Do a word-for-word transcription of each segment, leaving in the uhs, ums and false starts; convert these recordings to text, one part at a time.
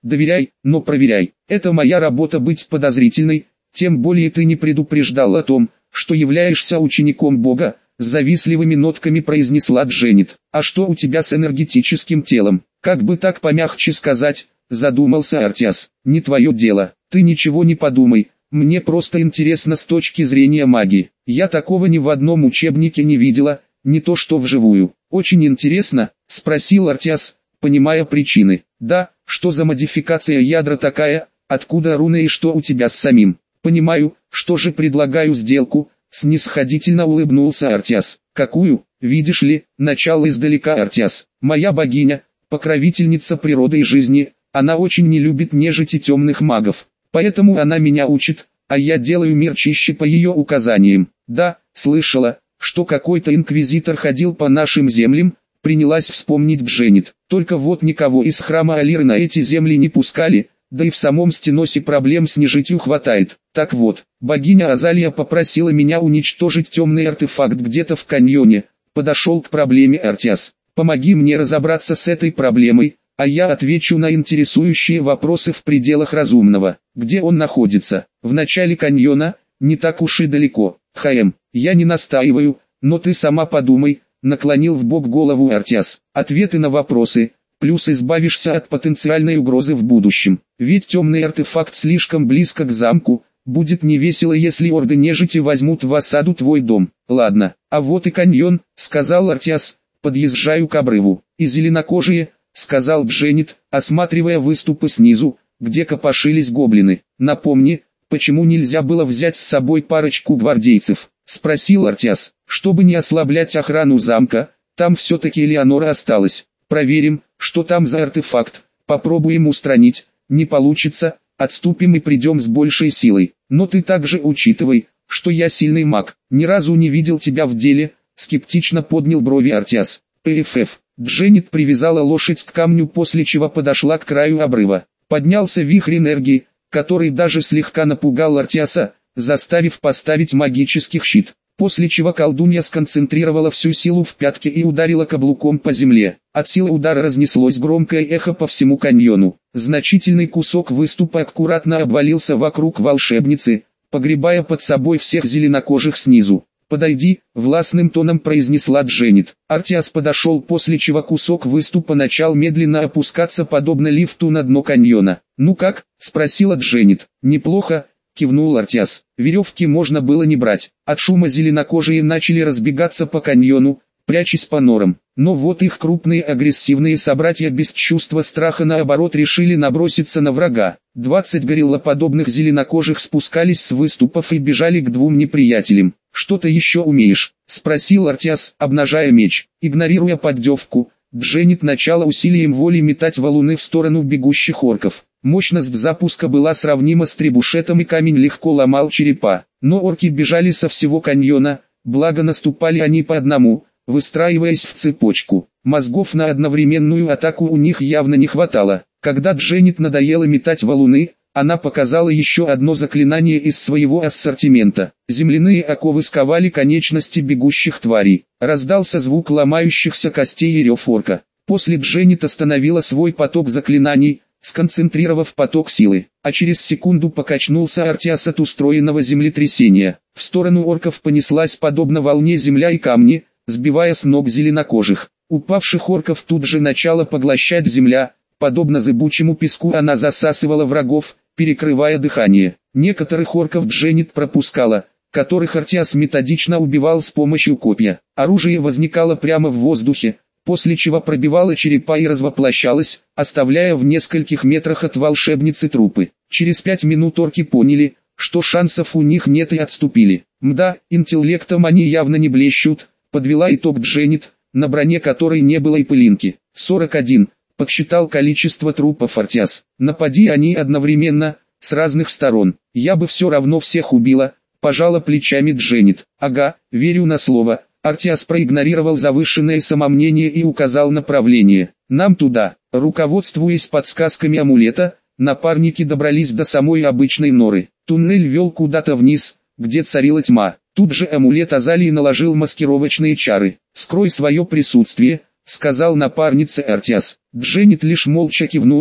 Доверяй, но проверяй. Это моя работа быть подозрительной, тем более ты не предупреждал о том, что являешься учеником Бога, с завистливыми нотками произнесла Дженнет. А что у тебя с энергетическим телом? Как бы так помягче сказать, задумался Артиас. Не твое дело, ты ничего не подумай, мне просто интересно с точки зрения магии. Я такого ни в одном учебнике не видела, не то что вживую. Очень интересно, спросил Артиас, понимая причины. Да, что за модификация ядра такая, откуда руны и что у тебя с самим? Понимаю, что же предлагаю сделку, снисходительно улыбнулся Артиас. Какую? Видишь ли, начало издалека. Артиас, моя богиня, покровительница природы и жизни, она очень не любит нежить и темных магов, поэтому она меня учит, а я делаю мир чище по ее указаниям. Да, слышала, что какой-то инквизитор ходил по нашим землям, принялась вспомнить Дженнет. Только вот никого из храма Алиры на эти земли не пускали, да и в самом Стеносе проблем с нежитью хватает. Так вот, богиня Азалия попросила меня уничтожить темный артефакт где-то в каньоне. Подошел к проблеме Артиас. Помоги мне разобраться с этой проблемой, а я отвечу на интересующие вопросы в пределах разумного. Где он находится? В начале каньона, не так уж и далеко. Хаэм, я не настаиваю, но ты сама подумай, наклонил вбок голову Артиас. Ответы на вопросы, плюс избавишься от потенциальной угрозы в будущем. Ведь темный артефакт слишком близко к замку, будет невесело, если орды нежити возьмут в осаду твой дом. Ладно, а вот и каньон, сказал Артиас, подъезжаю к обрыву. И зеленокожие, сказал Дженнет, осматривая выступы снизу, где копошились гоблины. Напомни, почему нельзя было взять с собой парочку гвардейцев? Спросил Артиас. Чтобы не ослаблять охрану замка, там все-таки Элеонора осталась. Проверим, что там за артефакт, попробуем устранить, не получится, отступим и придем с большей силой. Но ты также учитывай, что я сильный маг, ни разу не видел тебя в деле, скептично поднял брови Артиас. ПФФ. Дженнет привязала лошадь к камню, после чего подошла к краю обрыва. Поднялся вихрь энергии, который даже слегка напугал Артиаса, заставив поставить магический щит. После чего колдунья сконцентрировала всю силу в пятке и ударила каблуком по земле. От силы удара разнеслось громкое эхо по всему каньону. Значительный кусок выступа аккуратно обвалился вокруг волшебницы, погребая под собой всех зеленокожих снизу. «Подойди», — властным тоном произнесла Дженнет. Артиас подошел, после чего кусок выступа начал медленно опускаться подобно лифту на дно каньона. «Ну как?» — спросила Дженнет. «Неплохо», — кивнул Артиас. Веревки можно было не брать. От шума зеленокожие начали разбегаться по каньону, прячась по норам. Но вот их крупные агрессивные собратья без чувства страха наоборот решили наброситься на врага. Двадцать гориллоподобных зеленокожих спускались с выступов и бежали к двум неприятелям. «Что ты еще умеешь?» — спросил Артиас, обнажая меч. Игнорируя поддевку, Дженнет начала усилием воли метать валуны в сторону бегущих орков. Мощность запуска была сравнима с требушетом, и камень легко ломал черепа. Но орки бежали со всего каньона, благо наступали они по одному, выстраиваясь в цепочку. Мозгов на одновременную атаку у них явно не хватало. Когда Дженнет надоело метать валуны, она показала еще одно заклинание из своего ассортимента. Земляные оковы сковали конечности бегущих тварей. Раздался звук ломающихся костей и рев орка. После Дженнет остановила свой поток заклинаний, сконцентрировав поток силы, а через секунду покачнулся Артиас от устроенного землетрясения. В сторону орков понеслась подобно волне земля и камни, сбивая с ног зеленокожих. Упавших орков тут же начала поглощать земля, подобно зыбучему песку она засасывала врагов, перекрывая дыхание. Некоторых орков Дженнет пропускала, которых Артиас методично убивал с помощью копья. Оружие возникало прямо в воздухе, после чего пробивало черепа и развоплощалось, оставляя в нескольких метрах от волшебницы трупы. Через пять минут орки поняли, что шансов у них нет, и отступили. Мда, интеллектом они явно не блещут, подвела итог Дженнет, на броне которой не было и пылинки. сорок один. Подсчитал количество трупов Артиас. Напади они одновременно, с разных сторон. Я бы все равно всех убила, пожала плечами Дженнет. Ага, верю на слово. Артиас проигнорировал завышенное самомнение и указал направление. Нам туда. Руководствуясь подсказками амулета, напарники добрались до самой обычной норы. Туннель вел куда-то вниз, где царила тьма. Тут же амулет Азалии наложил маскировочные чары. «Скрой свое присутствие», — сказал напарнице Артиас. Дженнет лишь молча кивнула,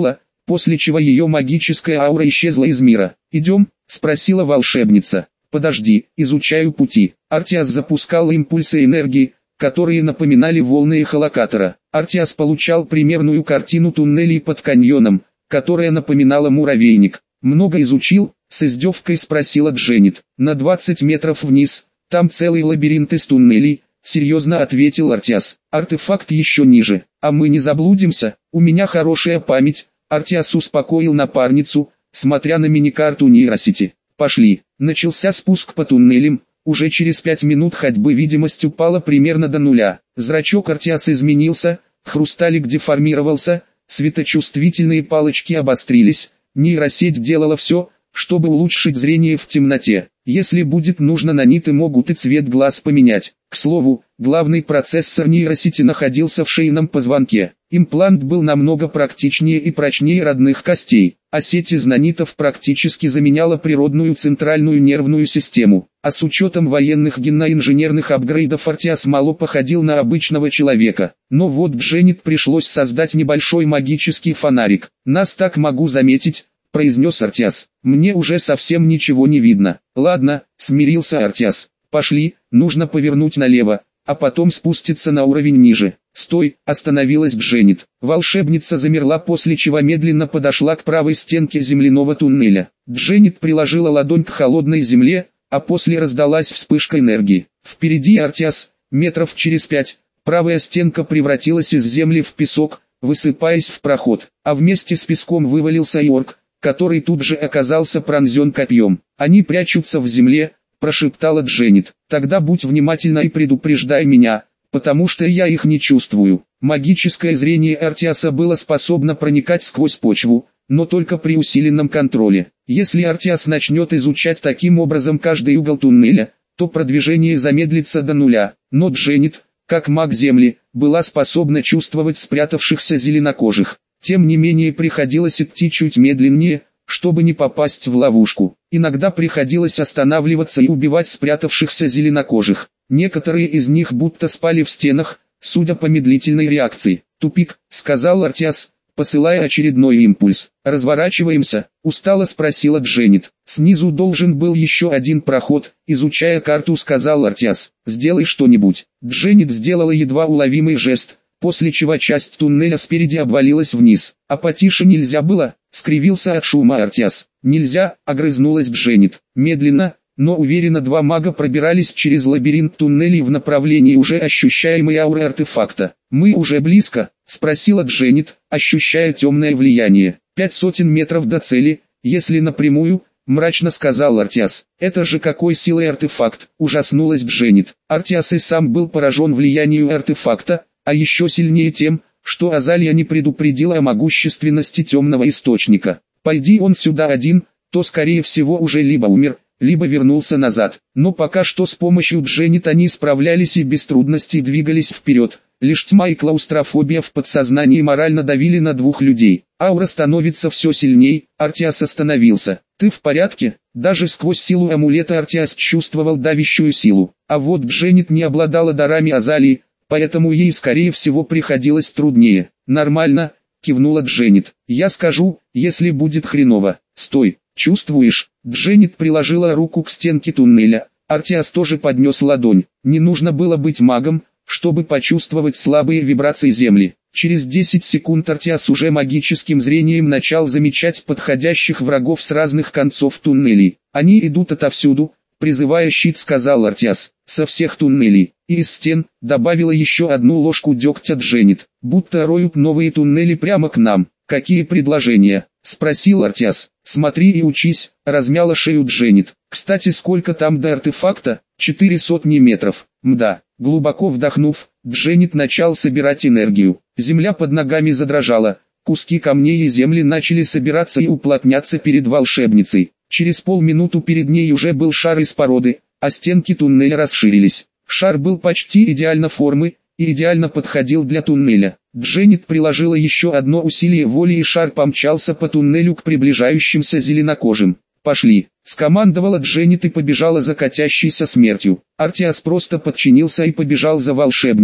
после чего ее магическая аура исчезла из мира. «Идем?» – спросила волшебница. «Подожди, изучаю пути». Артиас запускал импульсы энергии, которые напоминали волны эхолокатора. Артиас получал примерную картину туннелей под каньоном, которая напоминала муравейник. «Много изучил?» – с издевкой спросила Дженнет. «На двадцать метров вниз, там целый лабиринт из туннелей», – серьезно ответил Артиас. «Артефакт еще ниже, а мы не заблудимся, у меня хорошая память». Артиас успокоил напарницу, смотря на миникарту нейросети. «Пошли». Начался спуск по туннелям. Уже через пять минут ходьбы видимость упала примерно до нуля. Зрачок Артиаса изменился, хрусталик деформировался, светочувствительные палочки обострились. Нейросеть делала все, чтобы улучшить зрение в темноте. Если будет нужно, наниты могут и цвет глаз поменять. К слову, главный процессор нейросети находился в шейном позвонке. Имплант был намного практичнее и прочнее родных костей, а сеть из нанитов практически заменяла природную центральную нервную систему. А с учетом военных генно-инженерных апгрейдов Артиас мало походил на обычного человека. Но вот Дженнет пришлось создать небольшой магический фонарик. «Нас так могу заметить», — произнес Артиас. «Мне уже совсем ничего не видно». «Ладно», — смирился Артиас. «Пошли, нужно повернуть налево, а потом спуститься на уровень ниже». «Стой!» – остановилась Дженнет. Волшебница замерла, после чего медленно подошла к правой стенке земляного туннеля. Дженнет приложила ладонь к холодной земле, а после раздалась вспышка энергии. Впереди Артиас, метров через пять, правая стенка превратилась из земли в песок, высыпаясь в проход, а вместе с песком вывалился Йорк, который тут же оказался пронзен копьем. «Они прячутся в земле», – прошептала Дженнет. «Тогда будь внимательна и предупреждай меня, потому что я их не чувствую». Магическое зрение Артиаса было способно проникать сквозь почву, но только при усиленном контроле. Если Артиас начнет изучать таким образом каждый угол туннеля, то продвижение замедлится до нуля. Но Дженнет, как маг Земли, была способна чувствовать спрятавшихся зеленокожих. Тем не менее приходилось идти чуть медленнее, чтобы не попасть в ловушку. Иногда приходилось останавливаться и убивать спрятавшихся зеленокожих. Некоторые из них будто спали в стенах, судя по медлительной реакции. «Тупик», — сказал Артиас, посылая очередной импульс. «Разворачиваемся?» — устало спросила Дженнет. «Снизу должен был еще один проход», — изучая карту, сказал Артиас. «Сделай что-нибудь». Дженнет сделала едва уловимый жест, после чего часть туннеля спереди обвалилась вниз. «А потише нельзя было?» — скривился от шума Артиас. «Нельзя», — огрызнулась Дженнет. Медленно, но уверенно два мага пробирались через лабиринт туннелей в направлении уже ощущаемой ауры артефакта. «Мы уже близко?» — спросила Дженнет, ощущая темное влияние. «Пять сотен метров до цели, если напрямую», — мрачно сказал Артиас. «Это же какой силой артефакт!» — ужаснулась Дженнет. Артиас и сам был поражен влиянием артефакта, а еще сильнее тем, что Азалия не предупредила о могущественности темного источника. Пойди он сюда один, то скорее всего уже либо умер, либо вернулся назад. Но пока что с помощью Дженнет они справлялись и без трудностей двигались вперед. Лишь тьма и клаустрофобия в подсознании морально давили на двух людей. Аура становится все сильней. Артиас остановился. «Ты в порядке?» Даже сквозь силу амулета Артиас чувствовал давящую силу. А вот Дженнет не обладала дарами Азалии, поэтому ей скорее всего приходилось труднее. «Нормально», — кивнула Дженнет. «Я скажу, если будет хреново». «Стой, чувствуешь?» Дженнет приложила руку к стенке туннеля. Артиас тоже поднес ладонь. Не нужно было быть магом, чтобы почувствовать слабые вибрации земли. Через десять секунд Артиас уже магическим зрением начал замечать подходящих врагов с разных концов туннелей. «Они идут отовсюду», призывая щит, сказал Артиас. «Со всех туннелей и из стен», добавила еще одну ложку дегтя Дженнет. «Будто роют новые туннели прямо к нам». «Какие предложения?» — спросил Артиас. «Смотри и учись», — размяла шею Дженнет. «Кстати, сколько там до артефакта?» «Четыре сотни метров». «Мда». Глубоко вдохнув, Дженнет начал собирать энергию. Земля под ногами задрожала. Куски камней и земли начали собираться и уплотняться перед волшебницей. Через полминуты перед ней уже был шар из породы, а стенки туннеля расширились. Шар был почти идеально формы и идеально подходил для туннеля. Дженнет приложила еще одно усилие воли, и шар помчался по туннелю к приближающимся зеленокожим. «Пошли», — скомандовала Дженнет и побежала за катящейся смертью. Артиас просто подчинился и побежал за волшебницей.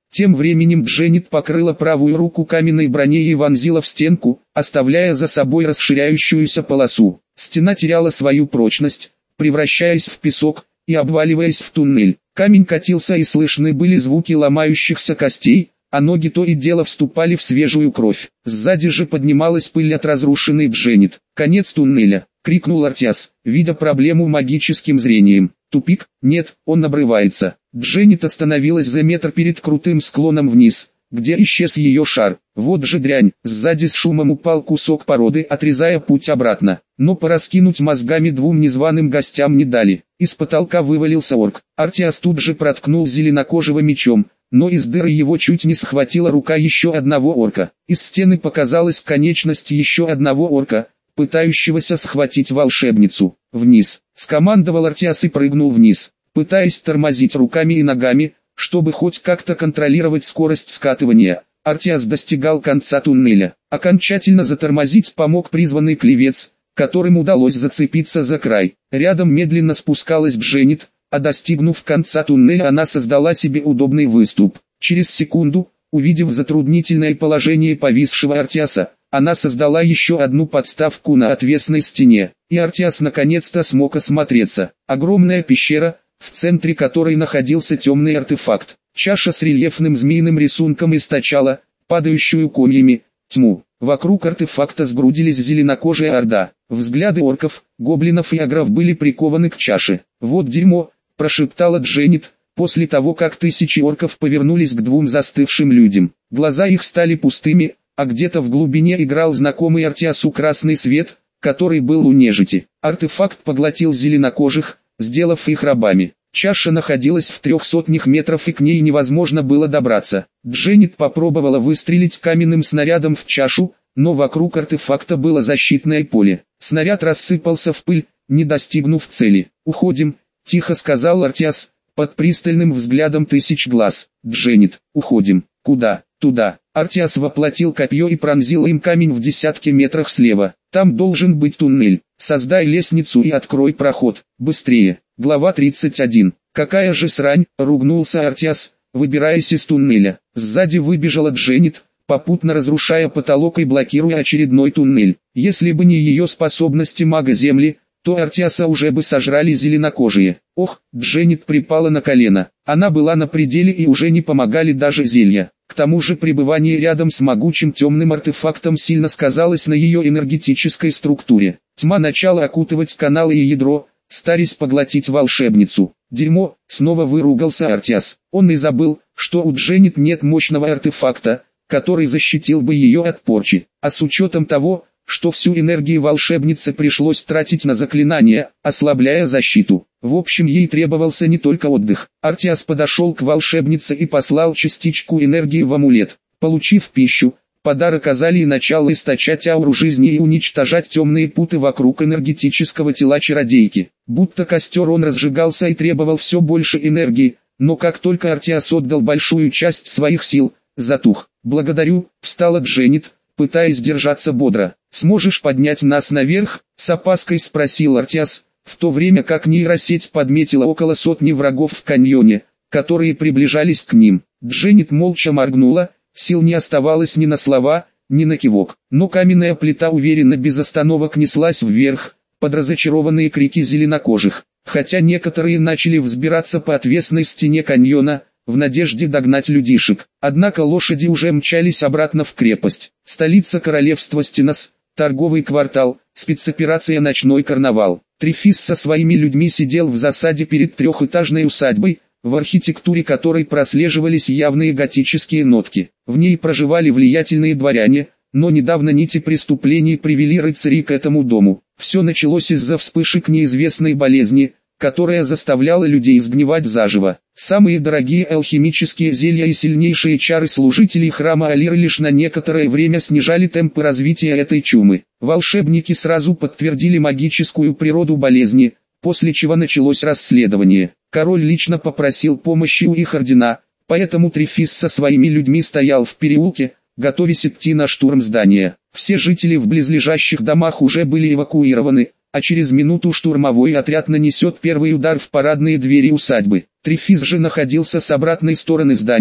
Тем временем Дженнет покрыла правую руку каменной броней и вонзила в стенку, оставляя за собой расширяющуюся полосу. Стена теряла свою прочность, превращаясь в песок и обваливаясь в туннель. Камень катился и слышны были звуки ломающихся костей, а ноги то и дело вступали в свежую кровь. Сзади же поднималась пыль от разрушенной Дженнет. «Конец туннеля!» — крикнул Артиас, видя проблему магическим зрением. «Тупик? Нет, он обрывается». Дженнет остановилась за метр перед крутым склоном вниз, где исчез ее шар. Вот же дрянь, сзади с шумом упал кусок породы, отрезая путь обратно. Но пораскинуть мозгами двум незваным гостям не дали. Из потолка вывалился орк. Артиас тут же проткнул зеленокожего мечом, но из дыры его чуть не схватила рука еще одного орка. Из стены показалась конечность еще одного орка, пытающегося схватить волшебницу. «Вниз!» — скомандовал Артиас и прыгнул вниз, пытаясь тормозить руками и ногами, чтобы хоть как-то контролировать скорость скатывания. Артиас достигал конца туннеля. Окончательно затормозить помог призванный клевец, которым удалось зацепиться за край. Рядом медленно спускалась Дженнет, а достигнув конца туннеля она создала себе удобный выступ. Через секунду, увидев затруднительное положение повисшего Артиаса, она создала еще одну подставку на отвесной стене, и Артиас наконец-то смог осмотреться. Огромная пещера, в центре которой находился темный артефакт. Чаша с рельефным змеиным рисунком источала, падающую комьями, тьму. Вокруг артефакта сгрудились зеленокожая орда. Взгляды орков, гоблинов и агров были прикованы к чаше. «Вот дерьмо», — прошептала Дженнет, после того как тысячи орков повернулись к двум застывшим людям. Глаза их стали пустыми, а где-то в глубине играл знакомый Артиасу красный свет, который был у нежити. Артефакт поглотил зеленокожих, сделав их рабами. Чаша находилась в трех сотнях метров и к ней невозможно было добраться. Дженнет попробовала выстрелить каменным снарядом в чашу, но вокруг артефакта было защитное поле. Снаряд рассыпался в пыль, не достигнув цели. «Уходим», — тихо сказал Артиас, под пристальным взглядом тысяч глаз. «Дженнет, уходим». «Куда?» «Туда». Артиас воплотил копье и пронзил им камень в десятке метрах слева. «Там должен быть туннель. Создай лестницу и открой проход. Быстрее». Глава тридцать один. «Какая же срань!» — ругнулся Артиас, выбираясь из туннеля. Сзади выбежала Дженнет, попутно разрушая потолок и блокируя очередной туннель. Если бы не ее способности мага Земли, то Артиаса уже бы сожрали зеленокожие. Ох, Дженнет припала на колено. Она была на пределе и уже не помогали даже зелья. К тому же пребывание рядом с могучим темным артефактом сильно сказалось на ее энергетической структуре. Тьма начала окутывать каналы и ядро, старясь поглотить волшебницу. «Дерьмо!» — снова выругался Артиас. Он и забыл, что у Дженнет нет мощного артефакта, который защитил бы ее от порчи. А с учетом того, что всю энергию волшебнице пришлось тратить на заклинания, ослабляя защиту. В общем, ей требовался не только отдых. Артиас подошел к волшебнице и послал частичку энергии в амулет. Получив пищу, подарок Азалии начал источать ауру жизни и уничтожать темные путы вокруг энергетического тела чародейки. Будто костер он разжигался и требовал все больше энергии, но как только Артиас отдал большую часть своих сил, затух. «Благодарю», — встала Дженнет, пытаясь держаться бодро. «Сможешь поднять нас наверх?» — с опаской спросил Артиас, в то время как нейросеть подметила около сотни врагов в каньоне, которые приближались к ним. Дженнет молча моргнула, сил не оставалось ни на слова, ни на кивок. Но каменная плита уверенно без остановок неслась вверх, под разочарованные крики зеленокожих. Хотя некоторые начали взбираться по отвесной стене каньона, в надежде догнать людишек. Однако лошади уже мчались обратно в крепость. Столица королевства Стенос, торговый квартал, спецоперация «Ночной карнавал». Трифис со своими людьми сидел в засаде перед трехэтажной усадьбой, в архитектуре которой прослеживались явные готические нотки. В ней проживали влиятельные дворяне, но недавно нити преступлений привели рыцарей к этому дому. Все началось из-за вспышек неизвестной болезни, которая заставляла людей сгнивать заживо. Самые дорогие алхимические зелья и сильнейшие чары служителей храма Алиры лишь на некоторое время снижали темпы развития этой чумы. Волшебники сразу подтвердили магическую природу болезни, после чего началось расследование. Король лично попросил помощи у их ордена, поэтому Трифис со своими людьми стоял в переулке, готовясь идти на штурм здания. Все жители в близлежащих домах уже были эвакуированы, а через минуту штурмовой отряд нанесет первый удар в парадные двери усадьбы. Трифис же находился с обратной стороны здания,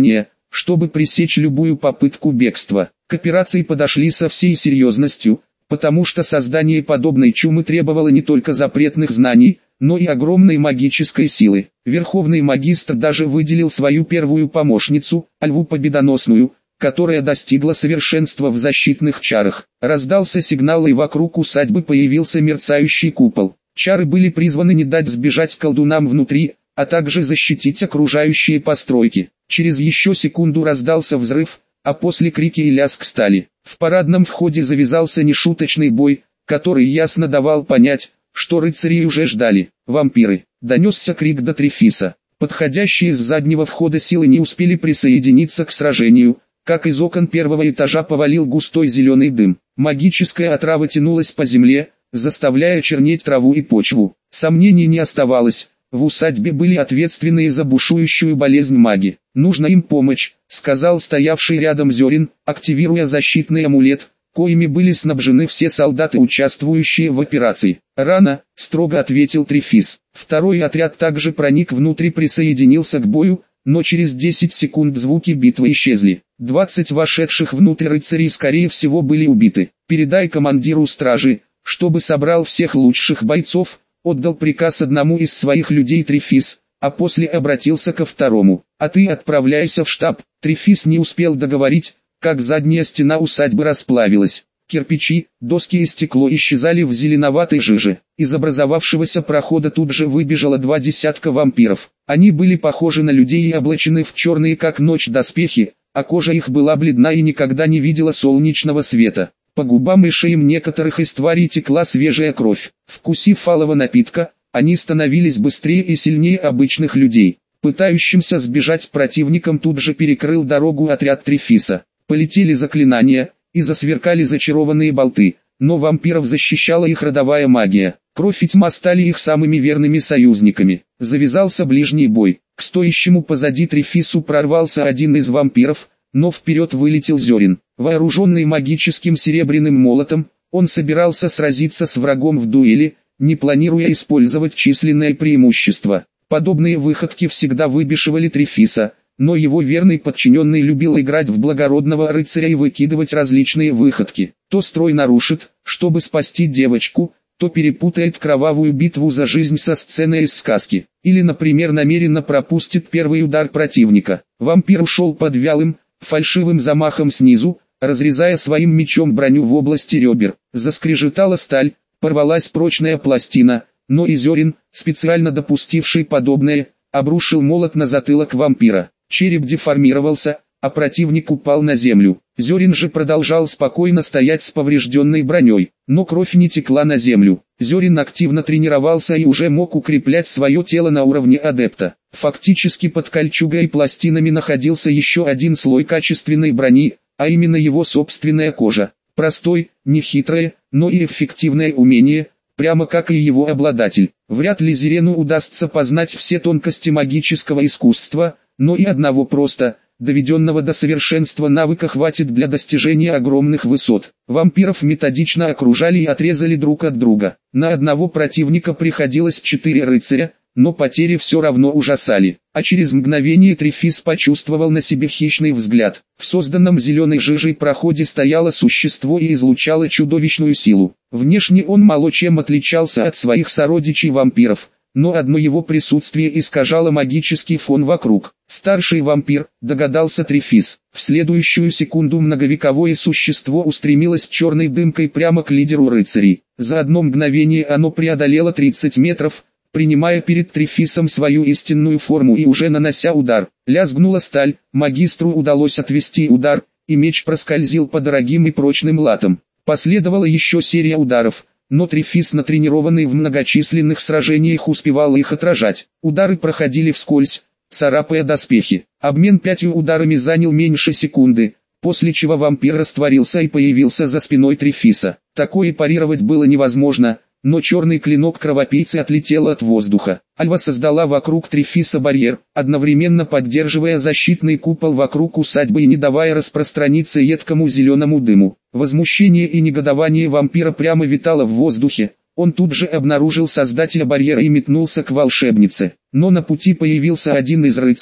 чтобы пресечь любую попытку бегства. К операции подошли со всей серьезностью, потому что создание подобной чумы требовало не только запретных знаний, но и огромной магической силы. Верховный магистр даже выделил свою первую помощницу, Альву Победоносную, которая достигла совершенства в защитных чарах. Раздался сигнал, и вокруг усадьбы появился мерцающий купол. Чары были призваны не дать сбежать колдунам внутри, а также защитить окружающие постройки. Через еще секунду раздался взрыв, а после крики и лязг стали. В парадном входе завязался нешуточный бой, который ясно давал понять, что рыцари уже ждали. «Вампиры!» — донесся крик до Трефиса. Подходящие с заднего входа силы не успели присоединиться к сражению, как из окон первого этажа повалил густой зеленый дым. Магическая отрава тянулась по земле, заставляя чернеть траву и почву. Сомнений не оставалось, в усадьбе были ответственные за бушующую болезнь маги. «Нужно им помочь», — сказал стоявший рядом Зёрин, активируя защитный амулет, коими были снабжены все солдаты, участвующие в операции. «Рано», — строго ответил Трефис. Второй отряд также проник внутрь и присоединился к бою, но через десять секунд звуки битвы исчезли. двадцать вошедших внутрь рыцарей скорее всего были убиты. «Передай командиру стражи, чтобы собрал всех лучших бойцов», — отдал приказ одному из своих людей Трефис, а после обратился ко второму. «А ты отправляйся в штаб». Трефис не успел договорить, как задняя стена усадьбы расплавилась. Кирпичи, доски и стекло исчезали в зеленоватой жиже. Из образовавшегося прохода тут же выбежало два десятка вампиров. Они были похожи на людей и облачены в черные как ночь доспехи, а кожа их была бледна и никогда не видела солнечного света. По губам и шеям некоторых из тварей текла свежая кровь. Вкусив алого напитка, они становились быстрее и сильнее обычных людей. Пытающимся сбежать противникам тут же перекрыл дорогу отряд Трефиса. Полетели заклинания, и засверкали зачарованные болты, но вампиров защищала их родовая магия. Кровь и тьма стали их самыми верными союзниками. Завязался ближний бой. К стоящему позади Трефису прорвался один из вампиров, но вперед вылетел Зёрин. Вооруженный магическим серебряным молотом, он собирался сразиться с врагом в дуэли, не планируя использовать численное преимущество. Подобные выходки всегда выбешивали Трефиса, но его верный подчиненный любил играть в благородного рыцаря и выкидывать различные выходки. То строй нарушит, чтобы спасти девочку, то перепутает кровавую битву за жизнь со сценой из сказки. Или, например, намеренно пропустит первый удар противника. Вампир ушел под вялым, фальшивым замахом снизу, разрезая своим мечом броню в области ребер. Заскрежетала сталь, порвалась прочная пластина, но и Зёрин, специально допустивший подобное, обрушил молот на затылок вампира. Череп деформировался, а противник упал на землю. Зёрин же продолжал спокойно стоять с поврежденной броней, но кровь не текла на землю. Зёрин активно тренировался и уже мог укреплять свое тело на уровне адепта. Фактически под кольчугой и пластинами находился еще один слой качественной брони, а именно его собственная кожа. Простой, нехитрое, но и эффективное умение, прямо как и его обладатель. Вряд ли Зирену удастся познать все тонкости магического искусства, но и одного просто, доведенного до совершенства навыка хватит для достижения огромных высот. Вампиров методично окружали и отрезали друг от друга. На одного противника приходилось четыре рыцаря, но потери все равно ужасали. А через мгновение Трефис почувствовал на себе хищный взгляд. В созданном зеленой жижей проходе стояло существо и излучало чудовищную силу. Внешне он мало чем отличался от своих сородичей-вампиров, но одно его присутствие искажало магический фон вокруг. «Старший вампир», догадался Трефис. В следующую секунду многовековое существо устремилось черной дымкой прямо к лидеру рыцарей. За одно мгновение оно преодолело тридцать метров, принимая перед Трефисом свою истинную форму и уже нанося удар. Лязгнула сталь, магистру удалось отвести удар, и меч проскользил по дорогим и прочным латам. Последовала еще серия ударов, но Трефис, натренированный в многочисленных сражениях, успевал их отражать. Удары проходили вскользь, царапая доспехи. Обмен пятью ударами занял меньше секунды, после чего вампир растворился и появился за спиной Трефиса. Такое парировать было невозможно, но черный клинок кровопийцы отлетел от воздуха. Альва создала вокруг Трефиса барьер, одновременно поддерживая защитный купол вокруг усадьбы и не давая распространиться едкому зеленому дыму. Возмущение и негодование вампира прямо витало в воздухе. Он тут же обнаружил создателя барьера и метнулся к волшебнице. Но на пути появился один из рыцарей,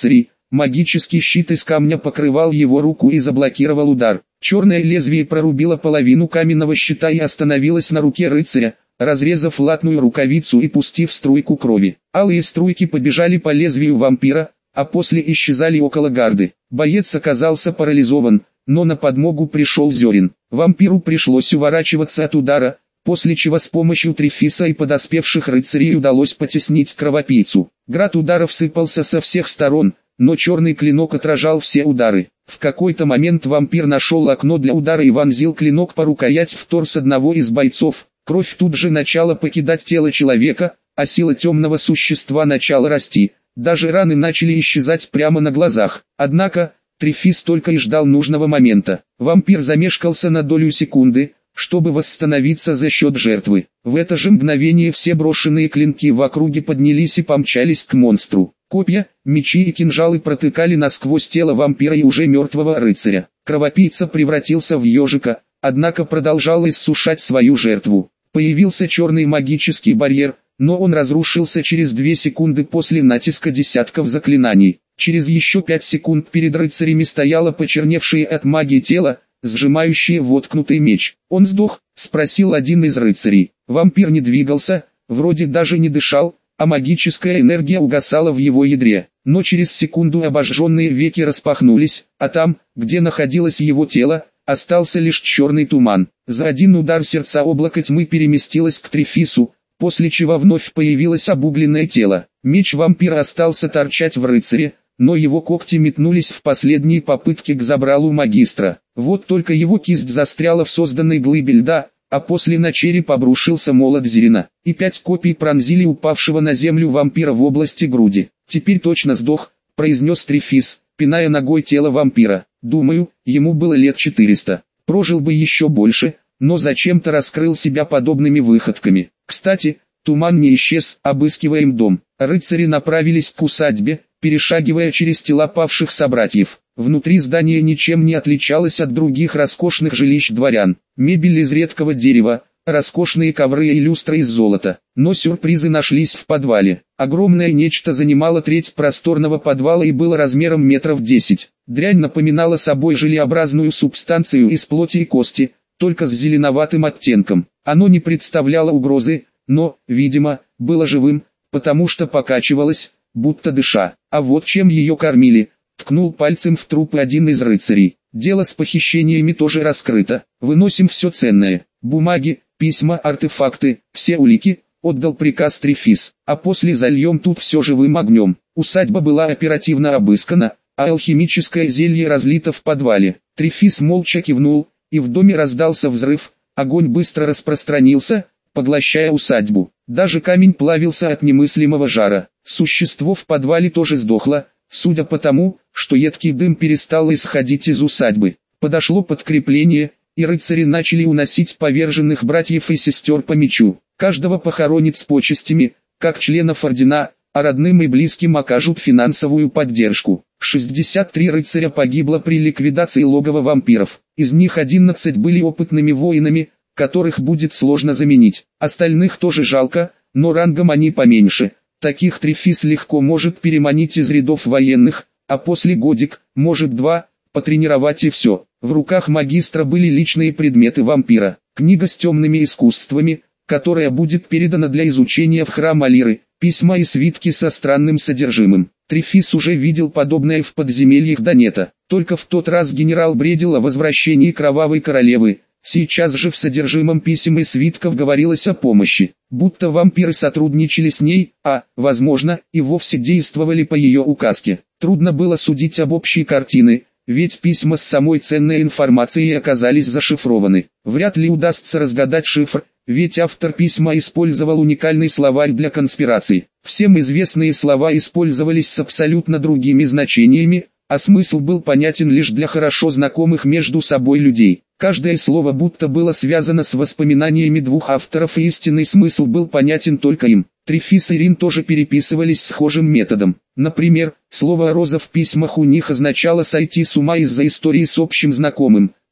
магический щит из камня покрывал его руку и заблокировал удар. Черное лезвие прорубило половину каменного щита и остановилось на руке рыцаря, разрезав латную рукавицу и пустив струйку крови. Алые струйки побежали по лезвию вампира, а после исчезали около гарды. Боец оказался парализован, но на подмогу пришел Зерин. Вампиру пришлось уворачиваться от удара, после чего с помощью Трифиса и подоспевших рыцарей удалось потеснить кровопийцу. Град ударов сыпался со всех сторон, но черный клинок отражал все удары. В какой-то момент вампир нашел окно для удара и вонзил клинок по рукоять в торс одного из бойцов. Кровь тут же начала покидать тело человека, а сила темного существа начала расти. Даже раны начали исчезать прямо на глазах. Однако, Трифис только и ждал нужного момента. Вампир замешкался на долю секунды, чтобы восстановиться за счет жертвы. В это же мгновение все брошенные клинки в округе поднялись и помчались к монстру. Копья, мечи и кинжалы протыкали насквозь тело вампира и уже мертвого рыцаря. Кровопийца превратился в ежика, однако продолжал иссушать свою жертву. Появился черный магический барьер, но он разрушился через две секунды после натиска десятков заклинаний. Через еще пять секунд перед рыцарями стояло почерневшее от магии тело, сжимающее воткнутый меч. «Он сдох?» — спросил один из рыцарей. Вампир не двигался, вроде даже не дышал, а магическая энергия угасала в его ядре. Но через секунду обожженные веки распахнулись, а там, где находилось его тело, остался лишь черный туман. За один удар сердца облако тьмы переместилось к Трифису, после чего вновь появилось обугленное тело. Меч вампира остался торчать в рыцаре, но его когти метнулись в последние попытки к забралу магистра. Вот только его кисть застряла в созданной глыбе льда, а после на череп обрушился молот Зерина, и пять копий пронзили упавшего на землю вампира в области груди. «Теперь точно сдох», — произнес Трифис, пиная ногой тело вампира. «Думаю, ему было лет четыреста. Прожил бы еще больше, но зачем-то раскрыл себя подобными выходками. Кстати, туман не исчез, обыскиваем дом». Рыцари направились к усадьбе, перешагивая через тела павших собратьев. Внутри здание ничем не отличалось от других роскошных жилищ дворян. Мебель из редкого дерева, роскошные ковры и люстры из золота. Но сюрпризы нашлись в подвале. Огромное нечто занимало треть просторного подвала и было размером метров десять. Дрянь напоминала собой желеобразную субстанцию из плоти и кости, только с зеленоватым оттенком. Оно не представляло угрозы, но, видимо, было живым, потому что покачивалось, будто дыша. А вот чем ее кормили, ткнул пальцем в трупы один из рыцарей. Дело с похищениями тоже раскрыто. Выносим все ценное. Бумаги, письма, артефакты, все улики, отдал приказ Трифис. А после зальем тут все живым огнем. Усадьба была оперативно обыскана, а алхимическое зелье разлито в подвале. Трифис молча кивнул, и в доме раздался взрыв. Огонь быстро распространился, поглощая усадьбу. Даже камень плавился от немыслимого жара. Существо в подвале тоже сдохло, судя по тому, что едкий дым перестал исходить из усадьбы. Подошло подкрепление, и рыцари начали уносить поверженных братьев и сестер по мечу. Каждого похоронят с почестями, как членов ордена, а родным и близким окажут финансовую поддержку. шестьдесят три рыцаря погибло при ликвидации логова вампиров. Из них одиннадцать были опытными воинами, которых будет сложно заменить. Остальных тоже жалко, но рангом они поменьше. Таких Трифис легко может переманить из рядов военных, а после годик, может два, потренировать и все. В руках магистра были личные предметы вампира. Книга с темными искусствами, которая будет передана для изучения в храм Алиры, письма и свитки со странным содержимым. Трифис уже видел подобное в подземельях Донета. Только в тот раз генерал бредил о возвращении Кровавой Королевы. Сейчас же в содержимом писем и свитков говорилось о помощи, будто вампиры сотрудничали с ней, а, возможно, и вовсе действовали по ее указке. Трудно было судить об общей картине, ведь письма с самой ценной информацией оказались зашифрованы. Вряд ли удастся разгадать шифр, ведь автор письма использовал уникальный словарь для конспираций. Всем известные слова использовались с абсолютно другими значениями, а смысл был понятен лишь для хорошо знакомых между собой людей. Каждое слово будто было связано с воспоминаниями двух авторов, и истинный смысл был понятен только им. Трифис и Рин тоже переписывались схожим методом. Например, слово «роза» в письмах у них означало «сойти с ума из-за истории с общим знакомым»,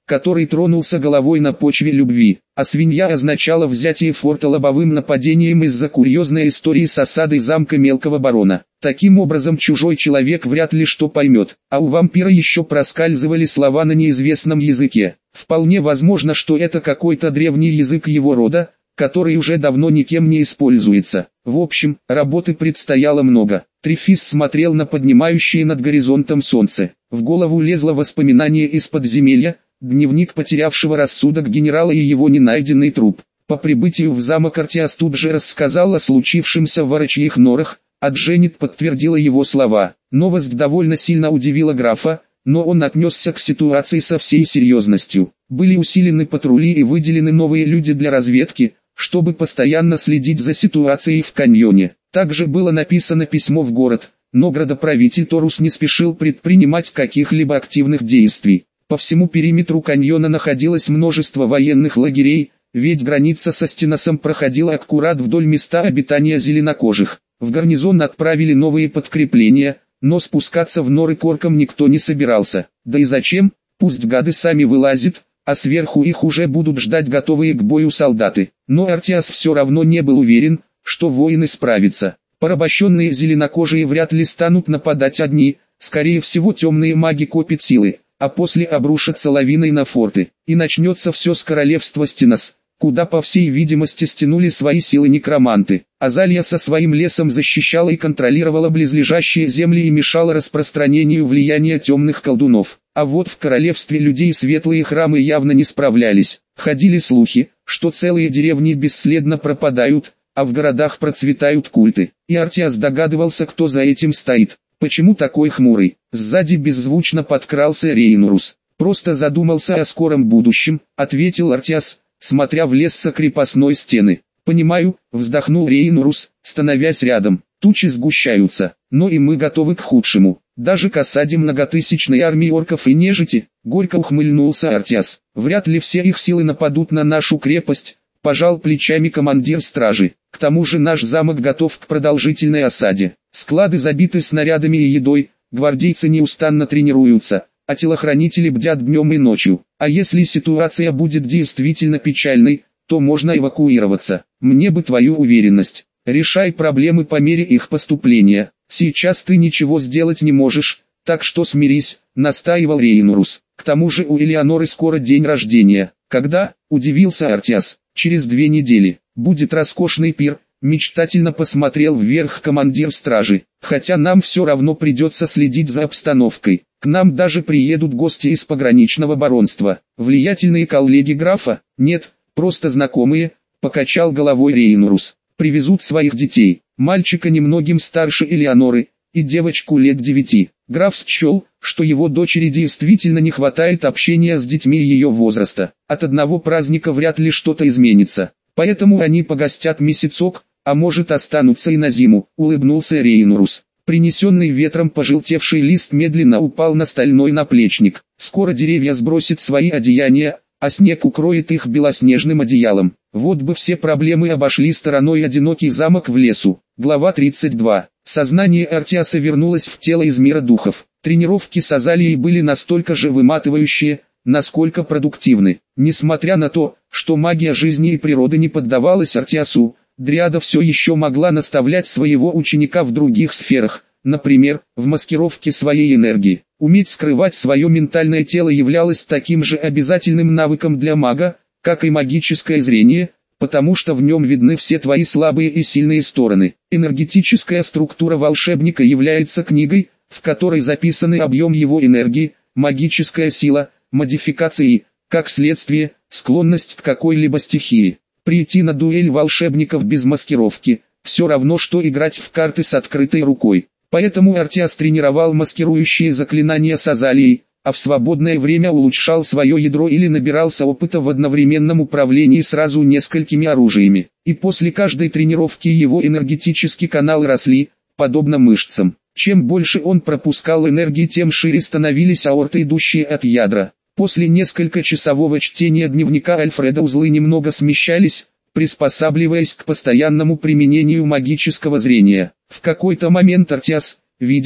который тронулся головой на почве любви, а свинья означала взятие форта лобовым нападением из-за курьезной истории с осадой замка мелкого барона. Таким образом чужой человек вряд ли что поймет, а у вампира еще проскальзывали слова на неизвестном языке. Вполне возможно, что это какой-то древний язык его рода, который уже давно никем не используется. В общем, работы предстояло много. Трифис смотрел на поднимающее над горизонтом солнце. В голову лезло воспоминание из подземелья, дневник потерявшего рассудок генерала и его ненайденный труп. По прибытию в замок Артиас тут же рассказал о случившемся в Ворочьих норах, а Дженнет подтвердила его слова. Новость довольно сильно удивила графа, но он отнесся к ситуации со всей серьезностью. Были усилены патрули и выделены новые люди для разведки, чтобы постоянно следить за ситуацией в каньоне. Также было написано письмо в город, но градоправитель Торус не спешил предпринимать каких-либо активных действий. По всему периметру каньона находилось множество военных лагерей, ведь граница со Стеносом проходила аккурат вдоль места обитания зеленокожих. В гарнизон отправили новые подкрепления, но спускаться в норы корком никто не собирался. Да и зачем? Пусть гады сами вылазят, а сверху их уже будут ждать готовые к бою солдаты. Но Артиас все равно не был уверен, что воины справятся. Порабощенные зеленокожие вряд ли станут нападать одни, скорее всего темные маги копят силы, а после обрушатся лавиной на форты. И начнется все с королевства Стенос, куда по всей видимости стянули свои силы некроманты. Азалия со своим лесом защищала и контролировала близлежащие земли и мешала распространению влияния темных колдунов. А вот в королевстве людей светлые храмы явно не справлялись. Ходили слухи, что целые деревни бесследно пропадают, а в городах процветают культы. И Артиас догадывался, кто за этим стоит. Почему такой хмурый? Сзади беззвучно подкрался Рейнурус. Просто задумался о скором будущем, ответил Артиас, смотря в лес со крепостной стены. «Понимаю», — вздохнул Рейнурус, становясь рядом. «Тучи сгущаются, но и мы готовы к худшему. Даже к осаде многотысячной армии орков и нежити», — горько ухмыльнулся Артиас. «Вряд ли все их силы нападут на нашу крепость», — пожал плечами командир стражи. «К тому же наш замок готов к продолжительной осаде. Склады забиты снарядами и едой, гвардейцы неустанно тренируются, а телохранители бдят днем и ночью. А если ситуация будет действительно печальной, то можно эвакуироваться. Мне бы твою уверенность. Решай проблемы по мере их поступления. Сейчас ты ничего сделать не можешь, так что смирись», — настаивал Рейнурус. «К тому же у Элеоноры скоро день рождения». «Когда?» — удивился Артиас. «Через две недели. Будет роскошный пир», — мечтательно посмотрел вверх командир стражи. «Хотя нам все равно придется следить за обстановкой. К нам даже приедут гости из пограничного баронства. Влиятельные коллеги графа? Нет, просто знакомые», — покачал головой Рейнурус. «Привезут своих детей, мальчика немногим старше Элеоноры, и девочку лет девяти». Граф счел, что его дочери действительно не хватает общения с детьми ее возраста. От одного праздника вряд ли что-то изменится. Поэтому они погостят месяцок, а может останутся и на зиму, улыбнулся Рейнурус. Принесенный ветром пожелтевший лист медленно упал на стальной наплечник. Скоро деревья сбросят свои одеяния, а снег укроет их белоснежным одеялом. Вот бы все проблемы обошли стороной одинокий замок в лесу. Глава тридцать два. Сознание Артиаса вернулось в тело из мира духов. Тренировки с Азалией были настолько же выматывающие, насколько продуктивны. Несмотря на то, что магия жизни и природы не поддавалась Артиасу, Дриада все еще могла наставлять своего ученика в других сферах, например, в маскировке своей энергии. Уметь скрывать свое ментальное тело являлось таким же обязательным навыком для мага, как и магическое зрение, потому что в нем видны все твои слабые и сильные стороны. Энергетическая структура волшебника является книгой, в которой записаны объем его энергии, магическая сила, модификации, как следствие, склонность к какой-либо стихии. Прийти на дуэль волшебников без маскировки – все равно, что играть в карты с открытой рукой. Поэтому Артиас тренировал маскирующие заклинания с Азалией, а в свободное время улучшал свое ядро или набирался опыта в одновременном управлении сразу несколькими оружиями. И после каждой тренировки его энергетические каналы росли, подобно мышцам. Чем больше он пропускал энергии, тем шире становились аорты, идущие от ядра. После несколькочасового чтения дневника Альфреда узлы немного смещались, приспосабливаясь к постоянному применению магического зрения. В какой-то момент Артиас, видимо,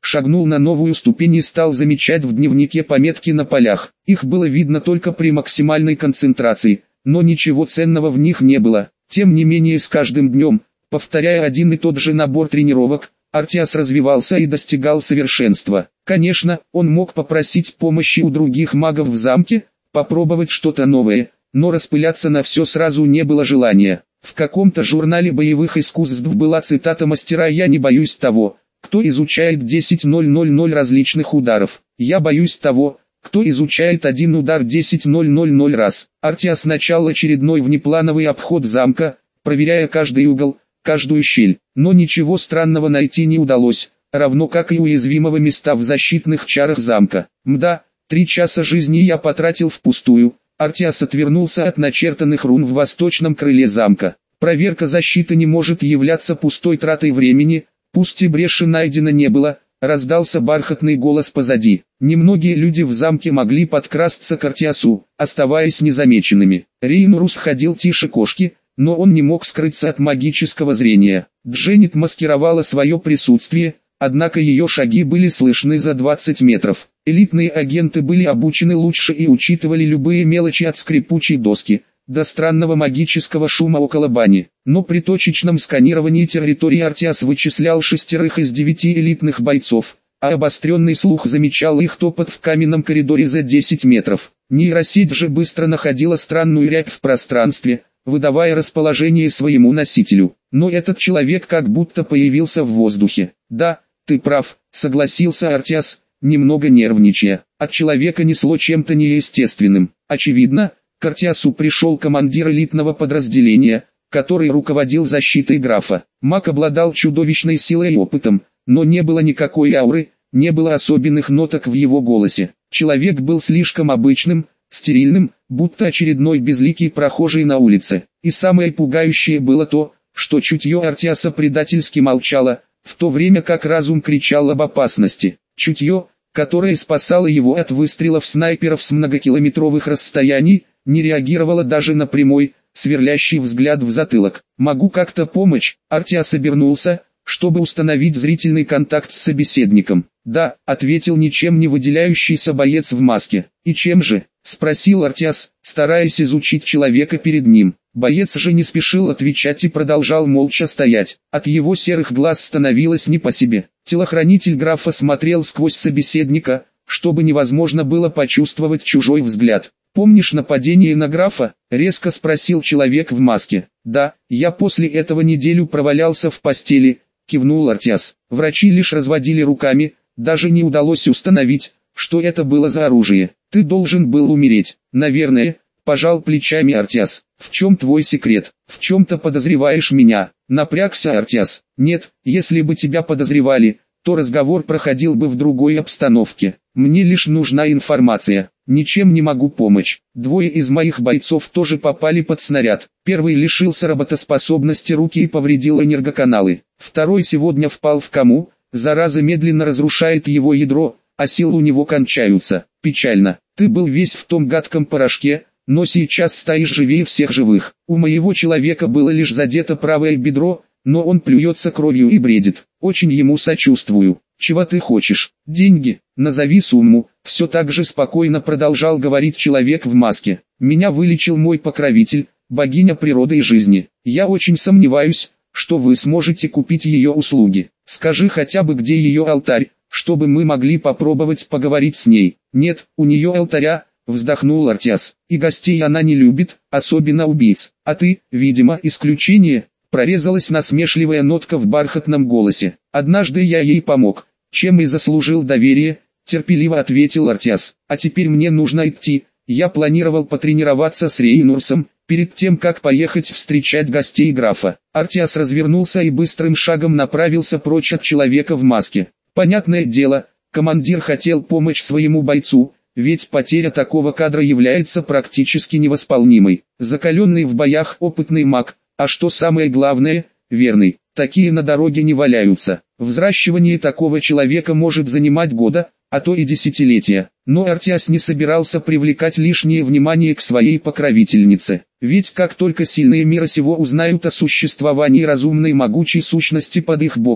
шагнул на новую ступень и стал замечать в дневнике пометки на полях. Их было видно только при максимальной концентрации, но ничего ценного в них не было. Тем не менее с каждым днем, повторяя один и тот же набор тренировок, Артиас развивался и достигал совершенства. Конечно, он мог попросить помощи у других магов в замке, попробовать что-то новое, но распыляться на все сразу не было желания. В каком-то журнале боевых искусств была цитата мастера: «Я не боюсь того, кто изучает десять тысяч различных ударов. Я боюсь того, кто изучает один удар десять тысяч раз». Артиас начал очередной внеплановый обход замка, проверяя каждый угол, каждую щель, но ничего странного найти не удалось, равно как и уязвимого места в защитных чарах замка. Мда, три часа жизни я потратил впустую. Артиас отвернулся от начертанных рун в восточном крыле замка. Проверка защиты не может являться пустой тратой времени, пусть и бреши найдено не было, раздался бархатный голос позади. Немногие люди в замке могли подкрасться к Артиасу, оставаясь незамеченными. Рейнурус ходил тише кошки, но он не мог скрыться от магического зрения. Дженнет маскировала свое присутствие, однако ее шаги были слышны за двадцать метров. Элитные агенты были обучены лучше и учитывали любые мелочи от скрипучей доски до странного магического шума около бани. Но при точечном сканировании территории Артиас вычислял шестерых из девяти элитных бойцов, а обостренный слух замечал их топот в каменном коридоре за десять метров. Нейросеть же быстро находила странную рябь в пространстве, выдавая расположение своему носителю. Но этот человек как будто появился в воздухе. «Да, ты прав», — согласился Артиас, немного нервничая. От человека несло чем-то неестественным. Очевидно, к Артиасу пришел командир элитного подразделения, который руководил защитой графа. Маг обладал чудовищной силой и опытом, но не было никакой ауры, не было особенных ноток в его голосе. Человек был слишком обычным, стерильным, будто очередной безликий прохожий на улице. И самое пугающее было то, что чутье Артиаса предательски молчало, в то время как разум кричал об опасности. Чутье, которое спасало его от выстрелов снайперов с многокилометровых расстояний, не реагировало даже на прямой, сверлящий взгляд в затылок. «Могу как-то помочь?» Артиас обернулся, чтобы установить зрительный контакт с собеседником. «Да», — ответил ничем не выделяющийся боец в маске. «И чем же?» — спросил Артиас, стараясь изучить человека перед ним. Боец же не спешил отвечать и продолжал молча стоять. От его серых глаз становилось не по себе. Телохранитель графа смотрел сквозь собеседника, чтобы невозможно было почувствовать чужой взгляд. «Помнишь нападение на графа?» — резко спросил человек в маске. «Да, я после этого неделю провалялся в постели», — кивнул Артиас. Врачи лишь разводили руками, даже не удалось установить, что это было за оружие. «Ты должен был умереть». «Наверное», — пожал плечами Артиас. «В чем твой секрет? В чем-то подозреваешь меня?» Напрягся Артиас. «Нет, если бы тебя подозревали, то разговор проходил бы в другой обстановке. Мне лишь нужна информация. Ничем не могу помочь. Двое из моих бойцов тоже попали под снаряд. Первый лишился работоспособности руки и повредил энергоканалы. Второй сегодня впал в кому, зараза медленно разрушает его ядро, а силы у него кончаются. Печально. Ты был весь в том гадком порошке, но сейчас стоишь живее всех живых. У моего человека было лишь задето правое бедро, но он плюется кровью и бредит. Очень ему сочувствую. Чего ты хочешь? Деньги? Назови сумму». Все так же спокойно продолжал говорить человек в маске. «Меня вылечил мой покровитель, богиня природы и жизни. Я очень сомневаюсь, что вы сможете купить ее услуги. Скажи хотя бы, где ее алтарь, чтобы мы могли попробовать поговорить с ней». «Нет, у нее алтаря», — вздохнул Артиас. «И гостей она не любит, особенно убийц. А ты, видимо, исключение». Прорезалась насмешливая нотка в бархатном голосе. «Однажды я ей помог, чем и заслужил доверие», — терпеливо ответил Артиас. «А теперь мне нужно идти. Я планировал потренироваться с Рейнурсом, перед тем как поехать встречать гостей графа». Артиас развернулся и быстрым шагом направился прочь от человека в маске. Понятное дело, командир хотел помочь своему бойцу, ведь потеря такого кадра является практически невосполнимой. Закаленный в боях опытный маг, а что самое главное, верный. Такие на дороге не валяются. Взращивание такого человека может занимать года, а то и десятилетия. Но Артиас не собирался привлекать лишнее внимание к своей покровительнице. Ведь как только сильные мира сего узнают о существовании разумной могучей сущности под их боком,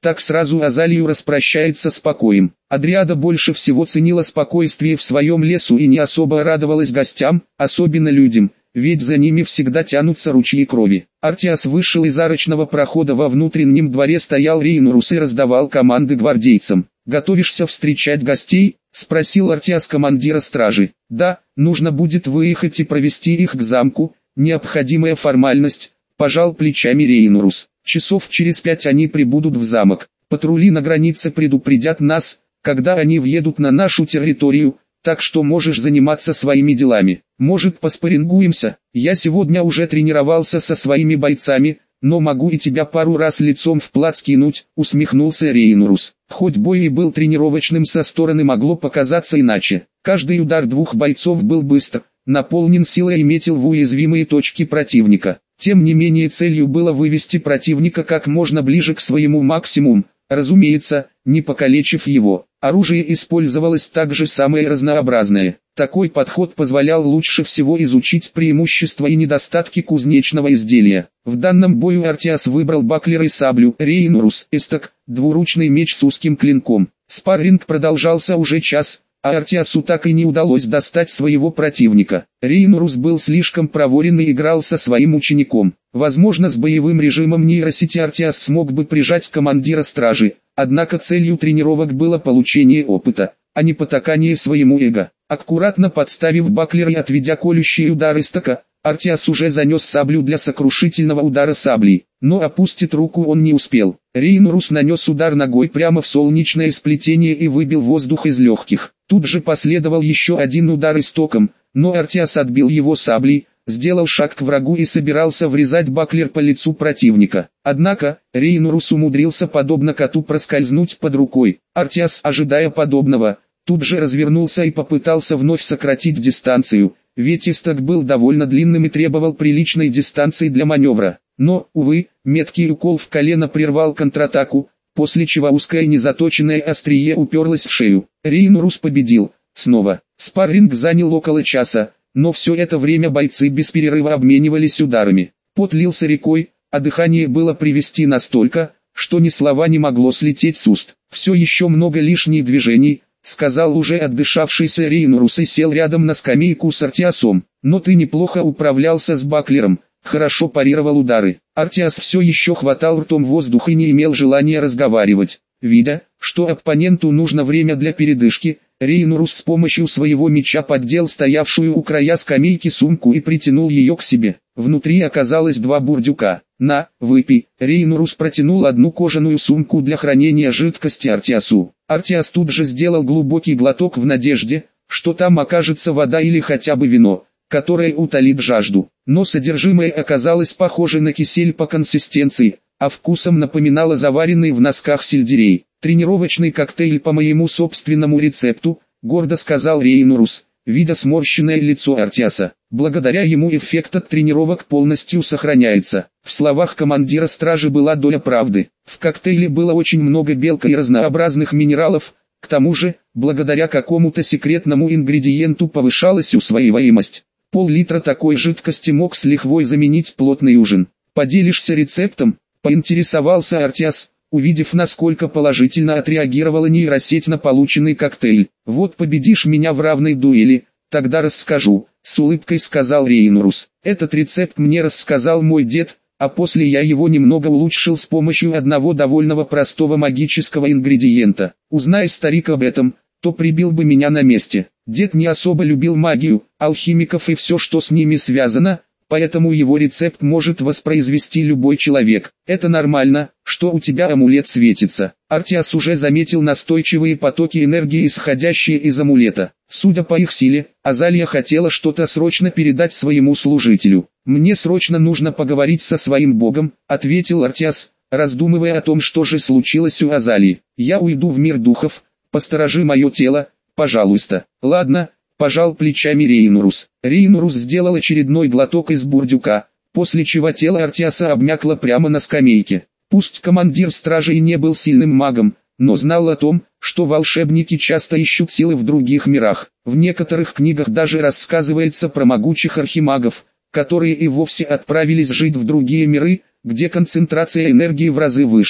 так сразу Азалию распрощается с покоем. Адриада больше всего ценила спокойствие в своем лесу и не особо радовалась гостям, особенно людям, ведь за ними всегда тянутся ручьи крови. Артиас вышел из арочного прохода, во внутреннем дворе стоял Рейнурус и раздавал команды гвардейцам. «Готовишься встречать гостей?» — спросил Артиас командира стражи. «Да, нужно будет выехать и провести их к замку, необходимая формальность», — пожал плечами Рейнурус. «Часов через пять они прибудут в замок. Патрули на границе предупредят нас, когда они въедут на нашу территорию, так что можешь заниматься своими делами. Может, поспарингуемся? Я сегодня уже тренировался со своими бойцами, но могу и тебя пару раз лицом в плац кинуть», — усмехнулся Рейнурус. Хоть бой и был тренировочным, со стороны могло показаться иначе. Каждый удар двух бойцов был быстр, наполнен силой и метил в уязвимые точки противника. Тем не менее, целью было вывести противника как можно ближе к своему максимуму, разумеется, не покалечив его. Оружие использовалось также самое разнообразное. Такой подход позволял лучше всего изучить преимущества и недостатки кузнечного изделия. В данном бою Артиас выбрал баклер и саблю, Рейнурус — эсток, двуручный меч с узким клинком. Спарринг продолжался уже час, а Артиасу так и не удалось достать своего противника. Рейнурус был слишком проворен и играл со своим учеником. Возможно, с боевым режимом нейросети Артиас смог бы прижать командира стражи, однако целью тренировок было получение опыта, а не потакание своему эго. Аккуратно подставив баклер и отведя колющий удар истока, Артиас уже занес саблю для сокрушительного удара саблей, но опустить руку он не успел. Рейнурус нанес удар ногой прямо в солнечное сплетение и выбил воздух из легких. Тут же последовал еще один удар истоком, но Артиас отбил его саблей, сделал шаг к врагу и собирался врезать баклер по лицу противника. Однако, Рейнурус умудрился подобно коту проскользнуть под рукой. Артиас, ожидая подобного, тут же развернулся и попытался вновь сократить дистанцию, ведь исток был довольно длинным и требовал приличной дистанции для маневра. Но, увы, меткий укол в колено прервал контратаку, после чего узкое незаточенное острие уперлось в шею. Рейнурус победил. Снова. Спарринг занял около часа, но все это время бойцы без перерыва обменивались ударами. Пот лился рекой, а дыхание было привести настолько, что ни слова не могло слететь с уст. «Все еще много лишних движений», — сказал уже отдышавшийся Рейнурус и сел рядом на скамейку с Артиасом. «Но ты неплохо управлялся с баклером, хорошо парировал удары». Артиас все еще хватал ртом воздух и не имел желания разговаривать. Видя, что оппоненту нужно время для передышки, Рейнурус с помощью своего меча поддел стоявшую у края скамейки сумку и притянул ее к себе. Внутри оказалось два бурдюка. «На, выпей». Рейнурус протянул одну кожаную сумку для хранения жидкости Артиасу. Артиас тут же сделал глубокий глоток в надежде, что там окажется вода или хотя бы вино, которое утолит жажду. Но содержимое оказалось похоже на кисель по консистенции, а вкусом напоминало заваренный в носках сельдерей. «Тренировочный коктейль по моему собственному рецепту», — гордо сказал Рейнурус, видя сморщенное лицо Артиаса. Благодаря ему эффект от тренировок полностью сохраняется. В словах командира стражи была доля правды. В коктейле было очень много белка и разнообразных минералов, к тому же, благодаря какому-то секретному ингредиенту повышалась усвоиваемость. Пол-литра такой жидкости мог с лихвой заменить плотный ужин. «Поделишься рецептом?» — поинтересовался Артиас, увидев, насколько положительно отреагировала нейросеть на полученный коктейль. «Вот победишь меня в равной дуэли, тогда расскажу», — с улыбкой сказал Рейнурус. «Этот рецепт мне рассказал мой дед, а после я его немного улучшил с помощью одного довольно простого магического ингредиента. Узнай, старик, об этом, то прибил бы меня на месте. Дед не особо любил магию, алхимиков и все, что с ними связано, поэтому его рецепт может воспроизвести любой человек. Это нормально, что у тебя амулет светится». Артиас уже заметил настойчивые потоки энергии, исходящие из амулета. Судя по их силе, Азалия хотела что-то срочно передать своему служителю. «Мне срочно нужно поговорить со своим богом», — ответил Артиас, раздумывая о том, что же случилось у Азалии. «Я уйду в мир духов, посторожи мое тело, пожалуйста». «Ладно», — пожал плечами Рейнурус. Рейнурус сделал очередной глоток из бурдюка, после чего тело Артиаса обмякло прямо на скамейке. Пусть командир стражи и не был сильным магом, но знал о том, что волшебники часто ищут силы в других мирах. В некоторых книгах даже рассказывается про могучих архимагов, которые и вовсе отправились жить в другие миры, где концентрация энергии в разы выше.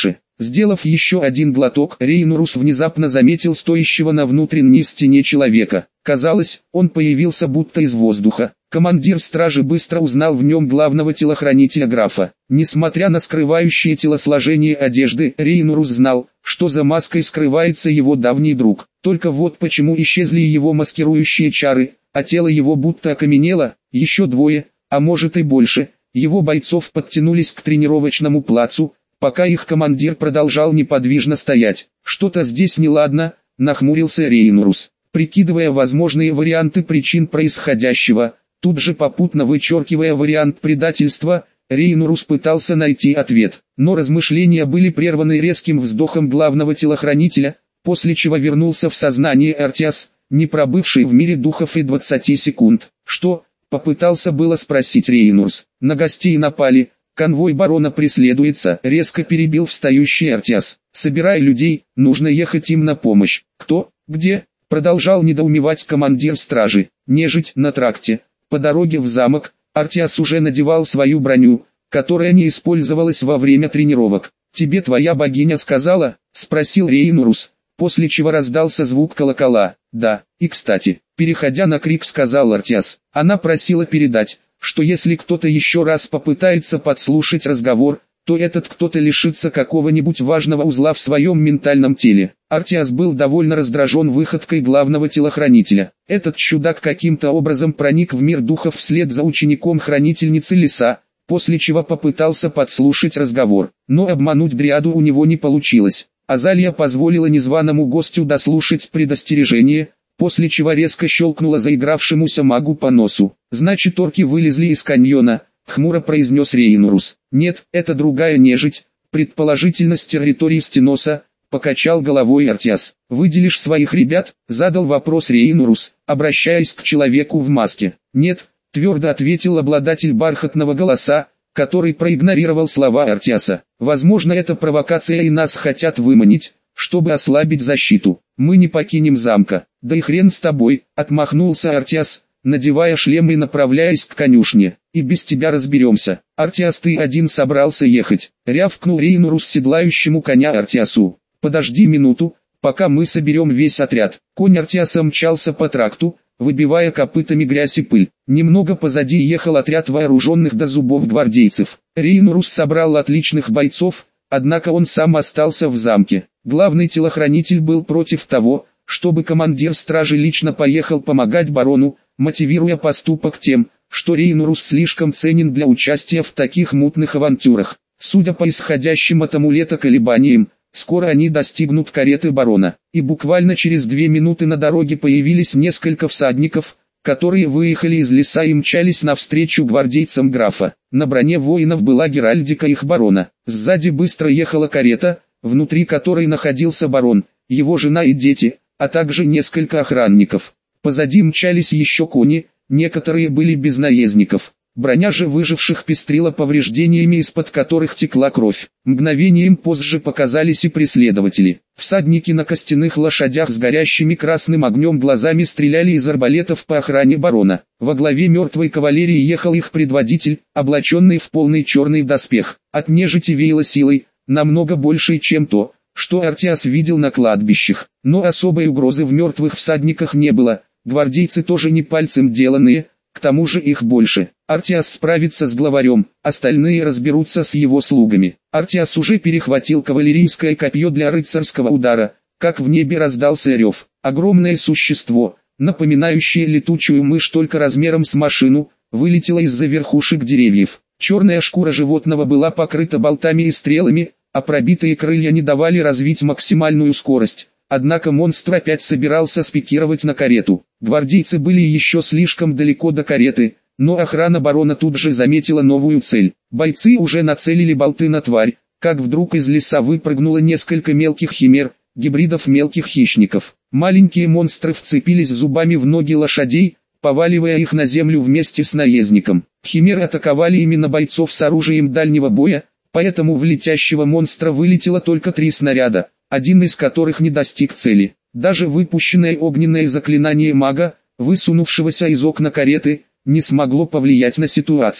Сделав еще один глоток, Рейнурус внезапно заметил стоящего на внутренней стене человека. Казалось, он появился будто из воздуха. Командир стражи быстро узнал в нем главного телохранителя графа. Несмотря на скрывающее телосложение одежды, Рейнурус знал, что за маской скрывается его давний друг. Только вот почему исчезли его маскирующие чары, а тело его будто окаменело. Еще двое, а может и больше, его бойцов подтянулись к тренировочному плацу, пока их командир продолжал неподвижно стоять. Что-то здесь неладно, нахмурился Рейнурус, прикидывая возможные варианты причин происходящего. Тут же попутно вычеркивая вариант предательства, Рейнурус пытался найти ответ, но размышления были прерваны резким вздохом главного телохранителя, после чего вернулся в сознание Артиас, не пробывший в мире духов и двадцати секунд. Что? Попытался было спросить Рейнурс. На гостей напали, конвой барона преследуется, резко перебил встающий Артиас. Собирай людей, нужно ехать им на помощь. Кто? Где? Продолжал недоумевать командир стражи. Нежить на тракте. По дороге в замок, Артиас уже надевал свою броню, которая не использовалась во время тренировок. «Тебе твоя богиня сказала?» – спросил Рейнурус, после чего раздался звук колокола. «Да, и кстати», переходя на крик, сказал Артиас, она просила передать, что если кто-то еще раз попытается подслушать разговор, то этот кто-то лишится какого-нибудь важного узла в своем ментальном теле. Артиас был довольно раздражен выходкой главного телохранителя. Этот чудак каким-то образом проник в мир духов вслед за учеником хранительницы леса, после чего попытался подслушать разговор. Но обмануть дриаду у него не получилось. Азалия позволила незваному гостю дослушать предостережение, после чего резко щелкнула заигравшемуся магу по носу. «Значит, орки вылезли из каньона», — хмуро произнес Рейнурус. «Нет, это другая нежить, предположительно с территории Стеноса», — покачал головой Артиас. «Выделишь своих ребят?» — задал вопрос Рейнурус, обращаясь к человеку в маске. «Нет», — твердо ответил обладатель бархатного голоса, который проигнорировал слова Артиаса. «Возможно, это провокация и нас хотят выманить, чтобы ослабить защиту. Мы не покинем замка». «Да и хрен с тобой», — отмахнулся Артиас, надевая шлем и направляясь к конюшне. «И без тебя разберемся». «Артиас, ты один собрался ехать?» — рявкнул Рейнурус седлающему коня Артиасу. «Подожди минуту, пока мы соберем весь отряд». Конь Артиаса мчался по тракту, выбивая копытами грязь и пыль. Немного позади ехал отряд вооруженных до зубов гвардейцев. Рейнурус собрал отличных бойцов, однако он сам остался в замке. Главный телохранитель был против того, чтобы командир стражи лично поехал помогать барону, мотивируя поступок тем, что Рейнурус слишком ценен для участия в таких мутных авантюрах. Судя по исходящим от амулета колебаниям, скоро они достигнут кареты барона, и буквально через две минуты на дороге появились несколько всадников, которые выехали из леса и мчались навстречу гвардейцам графа. На броне воинов была геральдика их барона. Сзади быстро ехала карета, внутри которой находился барон, его жена и дети, а также несколько охранников. Позади мчались еще кони, некоторые были без наездников. Броня же выживших пестрила повреждениями, из-под которых текла кровь. Мгновением позже показались и преследователи. Всадники на костяных лошадях с горящими красным огнем глазами стреляли из арбалетов по охране барона. Во главе мертвой кавалерии ехал их предводитель, облаченный в полный черный доспех. От нежити веяло силой, намного большей, чем то, что Артиас видел на кладбищах. Но особой угрозы в мертвых всадниках не было. Гвардейцы тоже не пальцем деланные, к тому же их больше. Артиас справится с главарем, остальные разберутся с его слугами. Артиас уже перехватил кавалерийское копье для рыцарского удара, как в небе раздался рев. Огромное существо, напоминающее летучую мышь только размером с машину, вылетело из-за верхушек деревьев. Черная шкура животного была покрыта болтами и стрелами, а пробитые крылья не давали развить максимальную скорость. Однако монстр опять собирался спикировать на карету. Гвардейцы были еще слишком далеко до кареты, но охрана барона тут же заметила новую цель. Бойцы уже нацелили болты на тварь, как вдруг из леса выпрыгнуло несколько мелких химер, гибридов мелких хищников. Маленькие монстры вцепились зубами в ноги лошадей, поваливая их на землю вместе с наездником. Химеры атаковали именно бойцов с оружием дальнего боя, поэтому в летящего монстра вылетело только три снаряда, один из которых не достиг цели. Даже выпущенное огненное заклинание мага, высунувшегося из окна кареты, не смогло повлиять на ситуацию.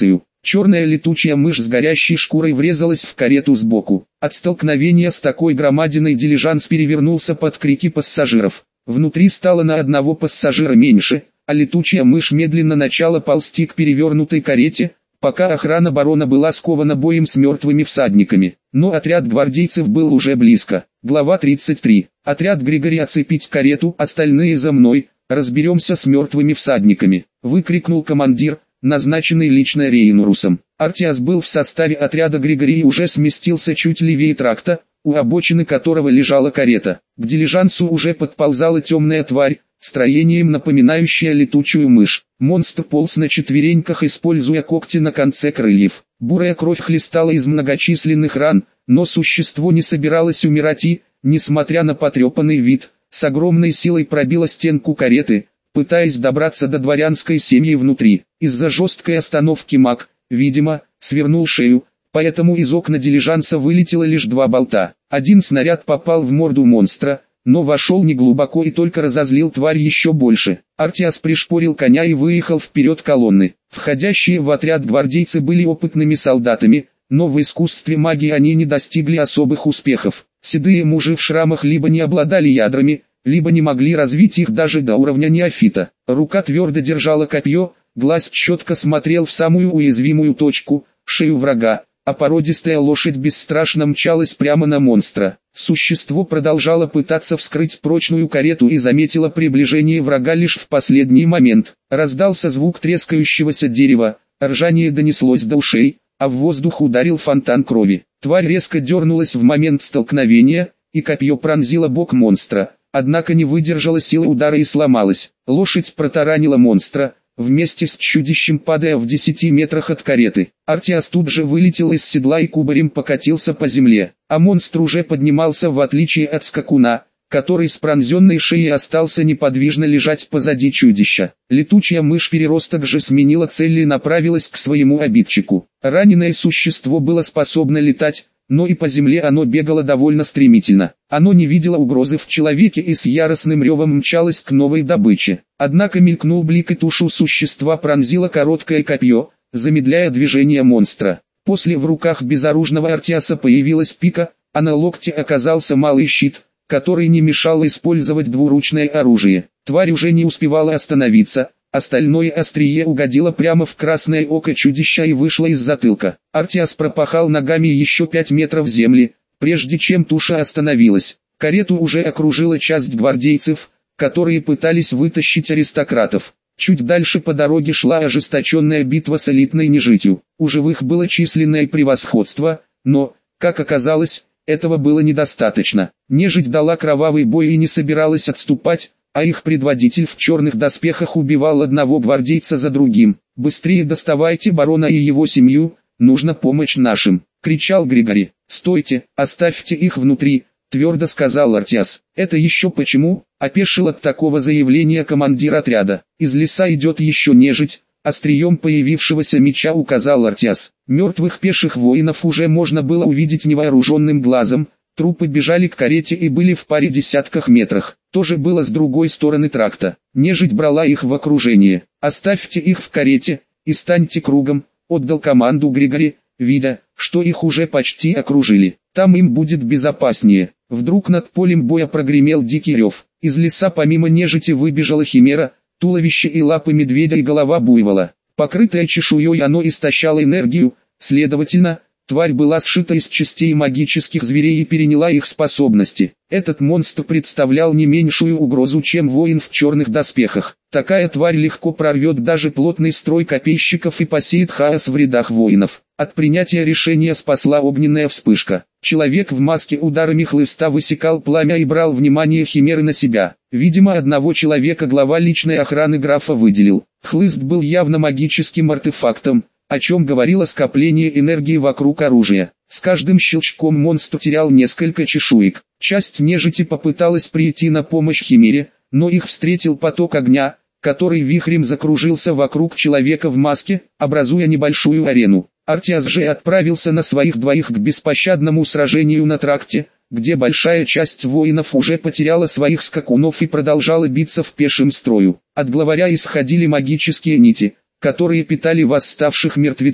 Черная летучая мышь с горящей шкурой врезалась в карету сбоку. От столкновения с такой громадиной дилижанс перевернулся под крики пассажиров. Внутри стало на одного пассажира меньше, а летучая мышь медленно начала ползти к перевернутой карете, пока охрана барона была скована боем с мертвыми всадниками. Но отряд гвардейцев был уже близко. Глава тридцать три. Отряд Григори оцепить карету, остальные за мной, разберемся с мертвыми всадниками, выкрикнул командир, назначенный лично Рейнурусом. Артиас был в составе отряда Григори и уже сместился чуть левее тракта, у обочины которого лежала карета. К дилижансу уже подползала темная тварь, строением напоминающая летучую мышь. Монстр полз на четвереньках, используя когти на конце крыльев. Бурая кровь хлестала из многочисленных ран, но существо не собиралось умирать и, несмотря на потрепанный вид, с огромной силой пробило стенку кареты, пытаясь добраться до дворянской семьи внутри. Из-за жесткой остановки маг, видимо, свернул шею, поэтому из окна дилижанса вылетело лишь два болта. Один снаряд попал в морду монстра, но вошел неглубоко и только разозлил тварь еще больше. Артиас пришпорил коня и выехал вперед колонны. Входящие в отряд гвардейцы были опытными солдатами, но в искусстве магии они не достигли особых успехов. Седые мужи в шрамах либо не обладали ядрами, либо не могли развить их даже до уровня неофита. Рука твердо держала копье, глаз четко смотрел в самую уязвимую точку, шею врага, а породистая лошадь бесстрашно мчалась прямо на монстра. Существо продолжало пытаться вскрыть прочную карету и заметило приближение врага лишь в последний момент. Раздался звук трескающегося дерева, ржание донеслось до ушей, а в воздух ударил фонтан крови. Тварь резко дернулась в момент столкновения, и копье пронзило бок монстра, однако не выдержала силы удара и сломалась. Лошадь протаранила монстра, вместе с чудищем падая в десяти метрах от кареты. Артиас тут же вылетел из седла и кубарем покатился по земле, а монстр уже поднимался, в отличие от скакуна, который с пронзенной шеей остался неподвижно лежать позади чудища. Летучая мышь-переросток же сменила цель и направилась к своему обидчику. Раненое существо было способно летать, но и по земле оно бегало довольно стремительно. Оно не видело угрозы в человеке и с яростным ревом мчалось к новой добыче. Однако мелькнул блик, и тушу существа пронзило короткое копье, замедляя движение монстра. После в руках безоружного Артиаса появилась пика, а на локте оказался малый щит, который не мешал использовать двуручное оружие. Тварь уже не успевала остановиться. Остальное острие угодило прямо в красное око чудища и вышло из затылка. Артиас пропахал ногами еще пять метров земли, прежде чем туша остановилась. Карету уже окружила часть гвардейцев, которые пытались вытащить аристократов. Чуть дальше по дороге шла ожесточенная битва с элитной нежитью. У живых было численное превосходство, но, как оказалось, этого было недостаточно. Нежить дала кровавый бой и не собиралась отступать, а их предводитель в черных доспехах убивал одного гвардейца за другим. «Быстрее доставайте барона и его семью, нужна помощь нашим!» — кричал Григори. «Стойте, оставьте их внутри!» — твердо сказал Артиас. «Это еще почему?» — опешил от такого заявления командир отряда. «Из леса идет еще нежить», — острием появившегося меча указал Артиас. Мертвых пеших воинов уже можно было увидеть невооруженным глазом. Трупы бежали к карете и были в паре десятках метрах. То же было с другой стороны тракта. Нежить брала их в окружение. «Оставьте их в карете и станьте кругом», — отдал команду Григори, видя, что их уже почти окружили. «Там им будет безопаснее». Вдруг над полем боя прогремел дикий рев. Из леса помимо нежити выбежала химера, туловище и лапы медведя и голова буйвола. Покрытая чешуей оно истощало энергию, следовательно, тварь была сшита из частей магических зверей и переняла их способности. Этот монстр представлял не меньшую угрозу, чем воин в черных доспехах. Такая тварь легко прорвет даже плотный строй копейщиков и посеет хаос в рядах воинов. От принятия решения спасла огненная вспышка. Человек в маске ударами хлыста высекал пламя и брал внимание химеры на себя. Видимо, одного человека глава личной охраны графа выделил. Хлыст был явно магическим артефактом, о чем говорило скопление энергии вокруг оружия. С каждым щелчком монстр терял несколько чешуек. Часть нежити попыталась прийти на помощь химере, но их встретил поток огня, который вихрем закружился вокруг человека в маске, образуя небольшую арену. Артиас же отправился на своих двоих к беспощадному сражению на тракте, где большая часть воинов уже потеряла своих скакунов и продолжала биться в пешем строю. От главаря исходили магические нити, которые питали восставших мертвецов.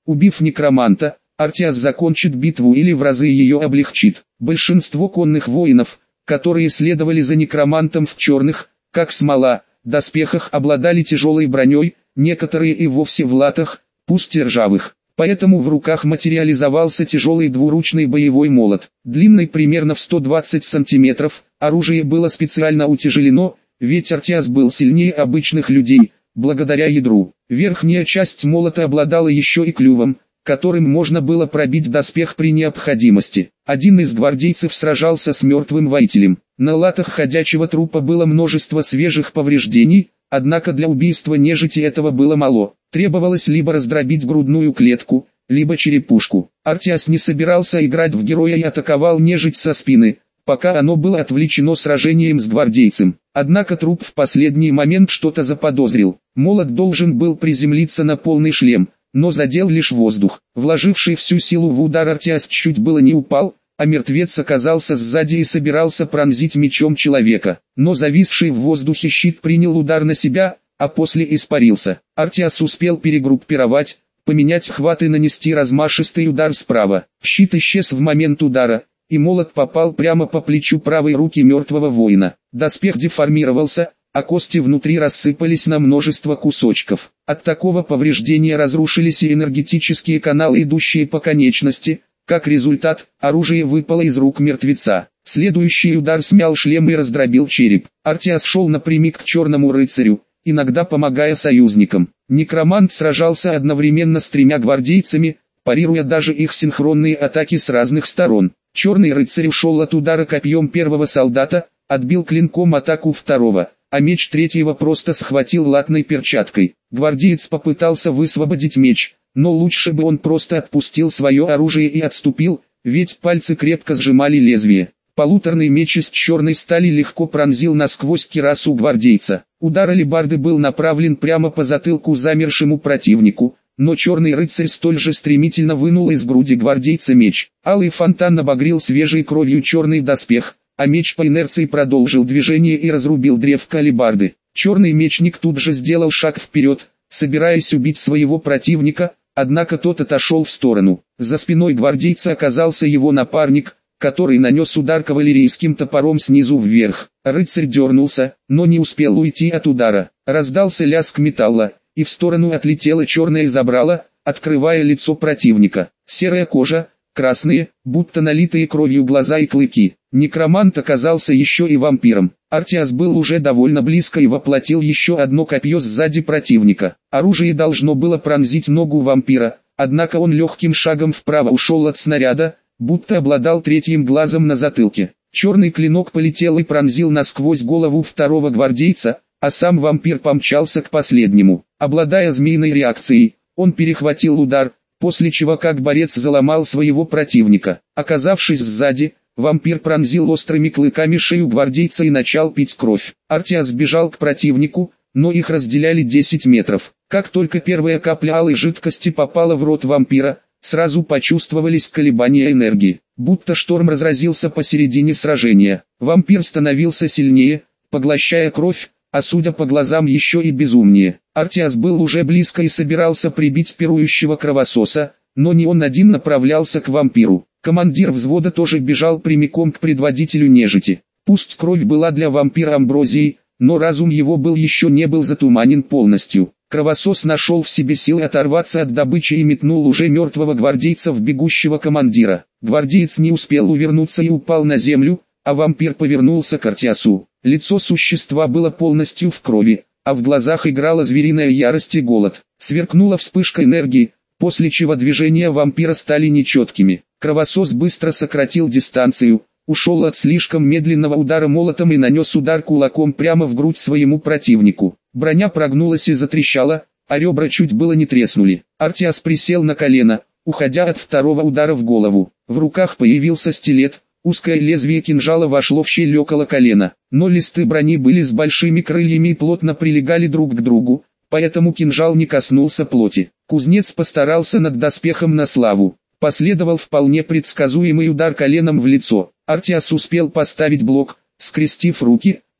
Убив некроманта, Артиас закончит битву или в разы ее облегчит. Большинство конных воинов, которые следовали за некромантом в черных, как смола, доспехах, обладали тяжелой броней, некоторые и вовсе в латах, пусть и ржавых. Поэтому в руках материализовался тяжелый двуручный боевой молот, длинный примерно в сто двадцать сантиметров, оружие было специально утяжелено, ведь Артиас был сильнее обычных людей, благодаря ядру. Верхняя часть молота обладала еще и клювом, которым можно было пробить доспех при необходимости. Один из гвардейцев сражался с мертвым воителем. На латах ходячего трупа было множество свежих повреждений, однако для убийства нежити этого было мало. Требовалось либо раздробить грудную клетку, либо черепушку. Артиас не собирался играть в героя и атаковал нежить со спины, пока оно было отвлечено сражением с гвардейцем. Однако труп в последний момент что-то заподозрил. Молот должен был приземлиться на полный шлем, но задел лишь воздух. Вложивший всю силу в удар Артиас чуть было не упал, а мертвец оказался сзади и собирался пронзить мечом человека. Но зависший в воздухе щит принял удар на себя, а после испарился. Артиас успел перегруппировать, поменять хват и нанести размашистый удар справа. Щит исчез в момент удара, и молот попал прямо по плечу правой руки мертвого воина. Доспех деформировался, а кости внутри рассыпались на множество кусочков. От такого повреждения разрушились и энергетические каналы, идущие по конечности. Как результат, оружие выпало из рук мертвеца. Следующий удар смял шлем и раздробил череп. Артиас шел напрямик к черному рыцарю, иногда помогая союзникам. Некромант сражался одновременно с тремя гвардейцами, парируя даже их синхронные атаки с разных сторон. Черный рыцарь ушел от удара копьем первого солдата, отбил клинком атаку второго, а меч третьего просто схватил латной перчаткой. Гвардеец попытался высвободить меч, но лучше бы он просто отпустил свое оружие и отступил, ведь пальцы крепко сжимали лезвие. Полуторный меч из черной стали легко пронзил насквозь кирасу гвардейца. Удар алебарды был направлен прямо по затылку замершему противнику, но черный рыцарь столь же стремительно вынул из груди гвардейца меч. Алый фонтан обогрел свежей кровью черный доспех, а меч по инерции продолжил движение и разрубил древко алебарды. Черный мечник тут же сделал шаг вперед, собираясь убить своего противника, однако тот отошел в сторону. За спиной гвардейца оказался его напарник, который нанес удар кавалерийским топором снизу вверх. Рыцарь дернулся, но не успел уйти от удара. Раздался лязг металла, и в сторону отлетело черное забрало, открывая лицо противника. Серая кожа, красные, будто налитые кровью глаза и клыки. Некромант оказался еще и вампиром. Артиас был уже довольно близко и воплотил еще одно копье сзади противника. Оружие должно было пронзить ногу вампира, однако он легким шагом вправо ушел от снаряда, будто обладал третьим глазом на затылке. Черный клинок полетел и пронзил насквозь голову второго гвардейца, а сам вампир помчался к последнему. Обладая змеиной реакцией, он перехватил удар, после чего как борец заломал своего противника. Оказавшись сзади, вампир пронзил острыми клыками шею гвардейца и начал пить кровь. Артиас бежал к противнику, но их разделяли десять метров. Как только первая капля алой жидкости попала в рот вампира, сразу почувствовались колебания энергии, будто шторм разразился посередине сражения. Вампир становился сильнее, поглощая кровь, а судя по глазам еще и безумнее. Артиас был уже близко и собирался прибить пирующего кровососа, но не он один направлялся к вампиру. Командир взвода тоже бежал прямиком к предводителю нежити. Пусть кровь была для вампира амброзией, но разум его был еще не был затуманен полностью. Кровосос нашел в себе силы оторваться от добычи и метнул уже мертвого гвардейца в бегущего командира. Гвардеец не успел увернуться и упал на землю, а вампир повернулся к Артиасу. Лицо существа было полностью в крови, а в глазах играла звериная ярость и голод. Сверкнула вспышка энергии, после чего движения вампира стали нечеткими. Кровосос быстро сократил дистанцию, ушел от слишком медленного удара молотом и нанес удар кулаком прямо в грудь своему противнику. Броня прогнулась и затрещала, а ребра чуть было не треснули. Артиас присел на колено, уходя от второго удара в голову. В руках появился стилет, узкое лезвие кинжала вошло в щель около колена, но листы брони были с большими крыльями и плотно прилегали друг к другу, поэтому кинжал не коснулся плоти. Кузнец постарался над доспехом на славу. Последовал вполне предсказуемый удар коленом в лицо. Артиас успел поставить блок, скрестив руки,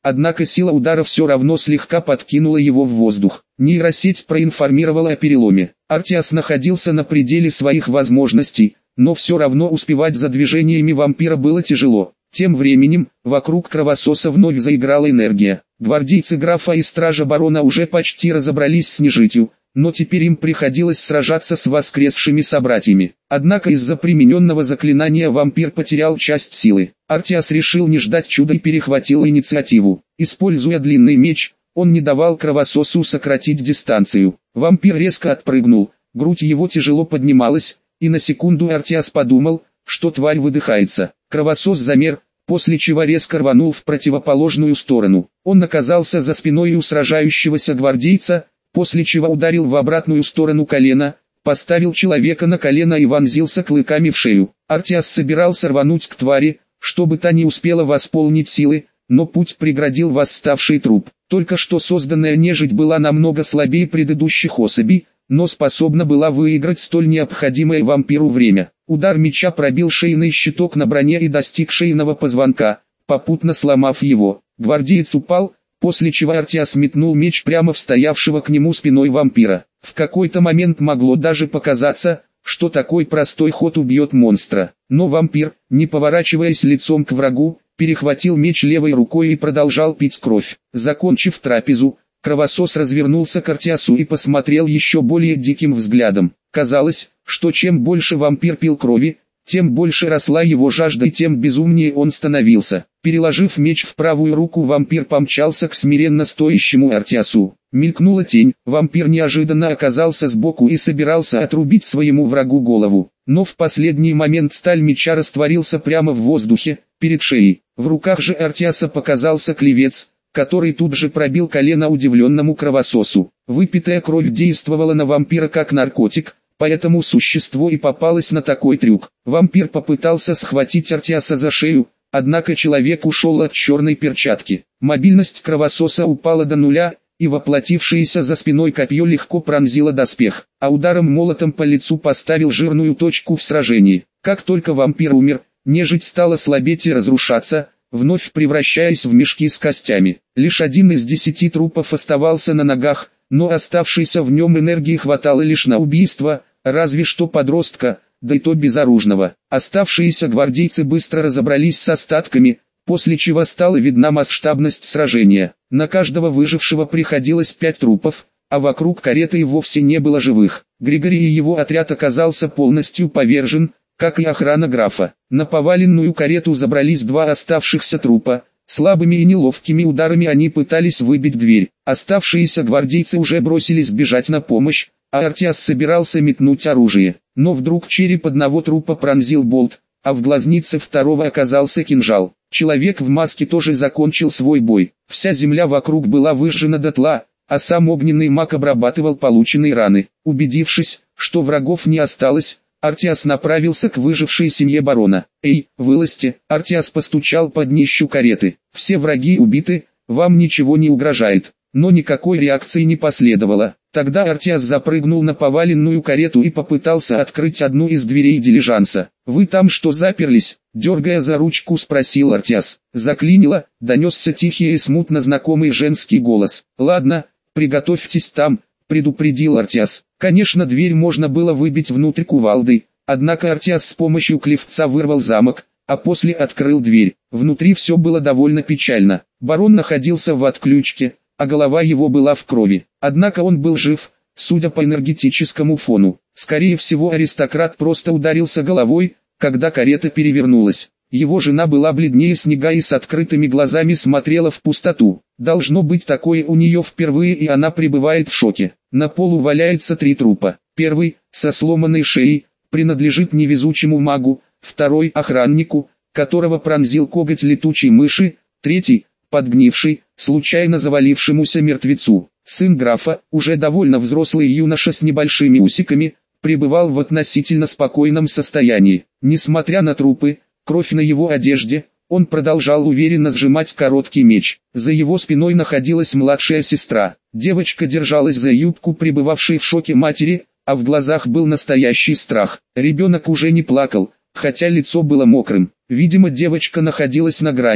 однако сила удара все равно слегка подкинула его в воздух. Нейросеть проинформировала о переломе. Артиас находился на пределе своих возможностей, но все равно успевать за движениями вампира было тяжело. Тем временем, вокруг кровососа вновь заиграла энергия. Гвардейцы графа и стража барона уже почти разобрались с нежитью, но теперь им приходилось сражаться с воскресшими собратьями. Однако из-за примененного заклинания вампир потерял часть силы. Артиас решил не ждать чуда и перехватил инициативу. Используя длинный меч, он не давал кровососу сократить дистанцию. Вампир резко отпрыгнул, грудь его тяжело поднималась, и на секунду Артиас подумал, что тварь выдыхается. Кровосос замер, после чего резко рванул в противоположную сторону. Он оказался за спиной у сражающегося гвардейца, после чего ударил в обратную сторону колено, поставил человека на колено и вонзился клыками в шею. Артиас собирался рвануть к твари, чтобы та не успела восполнить силы, но путь преградил восставший труп. Только что созданная нежить была намного слабее предыдущих особей, но способна была выиграть столь необходимое вампиру время. Удар меча пробил шейный щиток на броне и достиг шейного позвонка, попутно сломав его. Гвардеец упал, после чего Артиас метнул меч прямо в стоявшего к нему спиной вампира. В какой-то момент могло даже показаться, что такой простой ход убьет монстра. Но вампир, не поворачиваясь лицом к врагу, перехватил меч левой рукой и продолжал пить кровь. Закончив трапезу, кровосос развернулся к Артиасу и посмотрел еще более диким взглядом. Казалось, что чем больше вампир пил крови, тем больше росла его жажда и тем безумнее он становился. Переложив меч в правую руку, вампир помчался к смиренно стоящему Артиасу. Мелькнула тень, вампир неожиданно оказался сбоку и собирался отрубить своему врагу голову. Но в последний момент сталь меча растворился прямо в воздухе, перед шеей. В руках же Артиаса показался клевец, который тут же пробил колено удивленному кровососу. Выпитая кровь действовала на вампира как наркотик, поэтому существо и попалось на такой трюк. Вампир попытался схватить Артиаса за шею, однако человек ушел от черной перчатки. Мобильность кровососа упала до нуля, и воплотившееся за спиной копье легко пронзило доспех, а ударом молотом по лицу поставил жирную точку в сражении. Как только вампир умер, нежить стала слабеть и разрушаться, вновь превращаясь в мешки с костями. Лишь один из десяти трупов оставался на ногах, но оставшейся в нем энергии хватало лишь на убийство, разве что подростка, да и то безоружного. Оставшиеся гвардейцы быстро разобрались с остатками, после чего стала видна масштабность сражения. На каждого выжившего приходилось пять трупов, а вокруг кареты и вовсе не было живых. Григорий и его отряд оказался полностью повержен, как и охрана графа. На поваленную карету забрались два оставшихся трупа. Слабыми и неловкими ударами они пытались выбить дверь. Оставшиеся гвардейцы уже бросились бежать на помощь, а Артиас собирался метнуть оружие. Но вдруг череп одного трупа пронзил болт, а в глазнице второго оказался кинжал. Человек в маске тоже закончил свой бой. Вся земля вокруг была выжжена дотла, а сам огненный маг обрабатывал полученные раны. Убедившись, что врагов не осталось, Артиас направился к выжившей семье барона. «Эй, вылазьте!» Артиас постучал по днищу кареты. «Все враги убиты, вам ничего не угрожает». Но никакой реакции не последовало. Тогда Артиас запрыгнул на поваленную карету и попытался открыть одну из дверей дилижанса. «Вы там что заперлись?» Дергая за ручку, спросил Артиас. «Заклинило», донесся тихий и смутно знакомый женский голос. «Ладно, приготовьтесь там», предупредил Артиас. Конечно, дверь можно было выбить внутрь кувалдой, однако Артиас с помощью клевца вырвал замок, а после открыл дверь. Внутри все было довольно печально. Барон находился в отключке, а голова его была в крови. Однако он был жив, судя по энергетическому фону. Скорее всего, аристократ просто ударился головой, когда карета перевернулась. Его жена была бледнее снега и с открытыми глазами смотрела в пустоту. Должно быть, такое у нее впервые, и она пребывает в шоке. На полу валяется три трупа. Первый, со сломанной шеей, принадлежит невезучему магу, второй – охраннику, которого пронзил коготь летучей мыши, третий – подгнивший, случайно завалившемуся мертвецу. Сын графа, уже довольно взрослый юноша с небольшими усиками, пребывал в относительно спокойном состоянии. Несмотря на трупы, кровь на его одежде, он продолжал уверенно сжимать короткий меч. За его спиной находилась младшая сестра. Девочка держалась за юбку пребывавшей в шоке матери, а в глазах был настоящий страх. Ребенок уже не плакал, хотя лицо было мокрым. Видимо, девочка находилась на грани,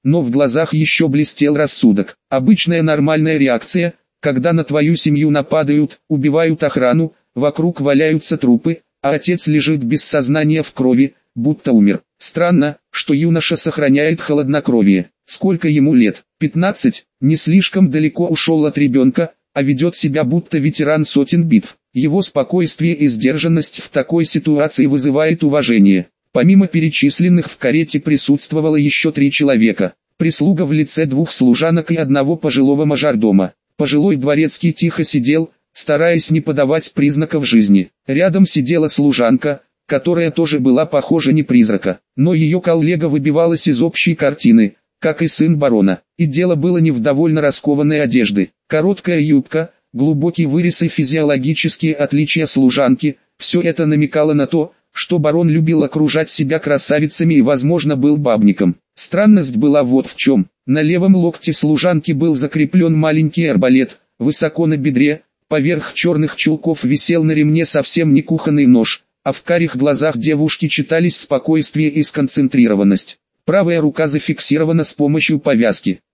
но в глазах еще блестел рассудок. Обычная нормальная реакция, когда на твою семью нападают, убивают охрану, вокруг валяются трупы, а отец лежит без сознания в крови, будто умер. Странно, что юноша сохраняет хладнокровие. Сколько ему лет? пятнадцать, не слишком далеко ушел от ребенка, а ведет себя будто ветеран сотен битв. Его спокойствие и сдержанность в такой ситуации вызывает уважение. Помимо перечисленных в карете присутствовало еще три человека. Прислуга в лице двух служанок и одного пожилого мажордома. Пожилой дворецкий тихо сидел, стараясь не подавать признаков жизни. Рядом сидела служанка, которая тоже была похожа не призрака, но ее коллега выбивалась из общей картины, как и сын барона. И дело было не в довольно раскованной одежде. Короткая юбка, глубокий вырез и физиологические отличия служанки – все это намекало на то, что барон любил окружать себя красавицами и, возможно, был бабником. Странность была вот в чем. На левом локте служанки был закреплен маленький арбалет, высоко на бедре, поверх черных чулков висел на ремне совсем не кухонный нож, а в карих глазах девушки читались спокойствие и сконцентрированность. Правая рука зафиксирована с помощью повязки.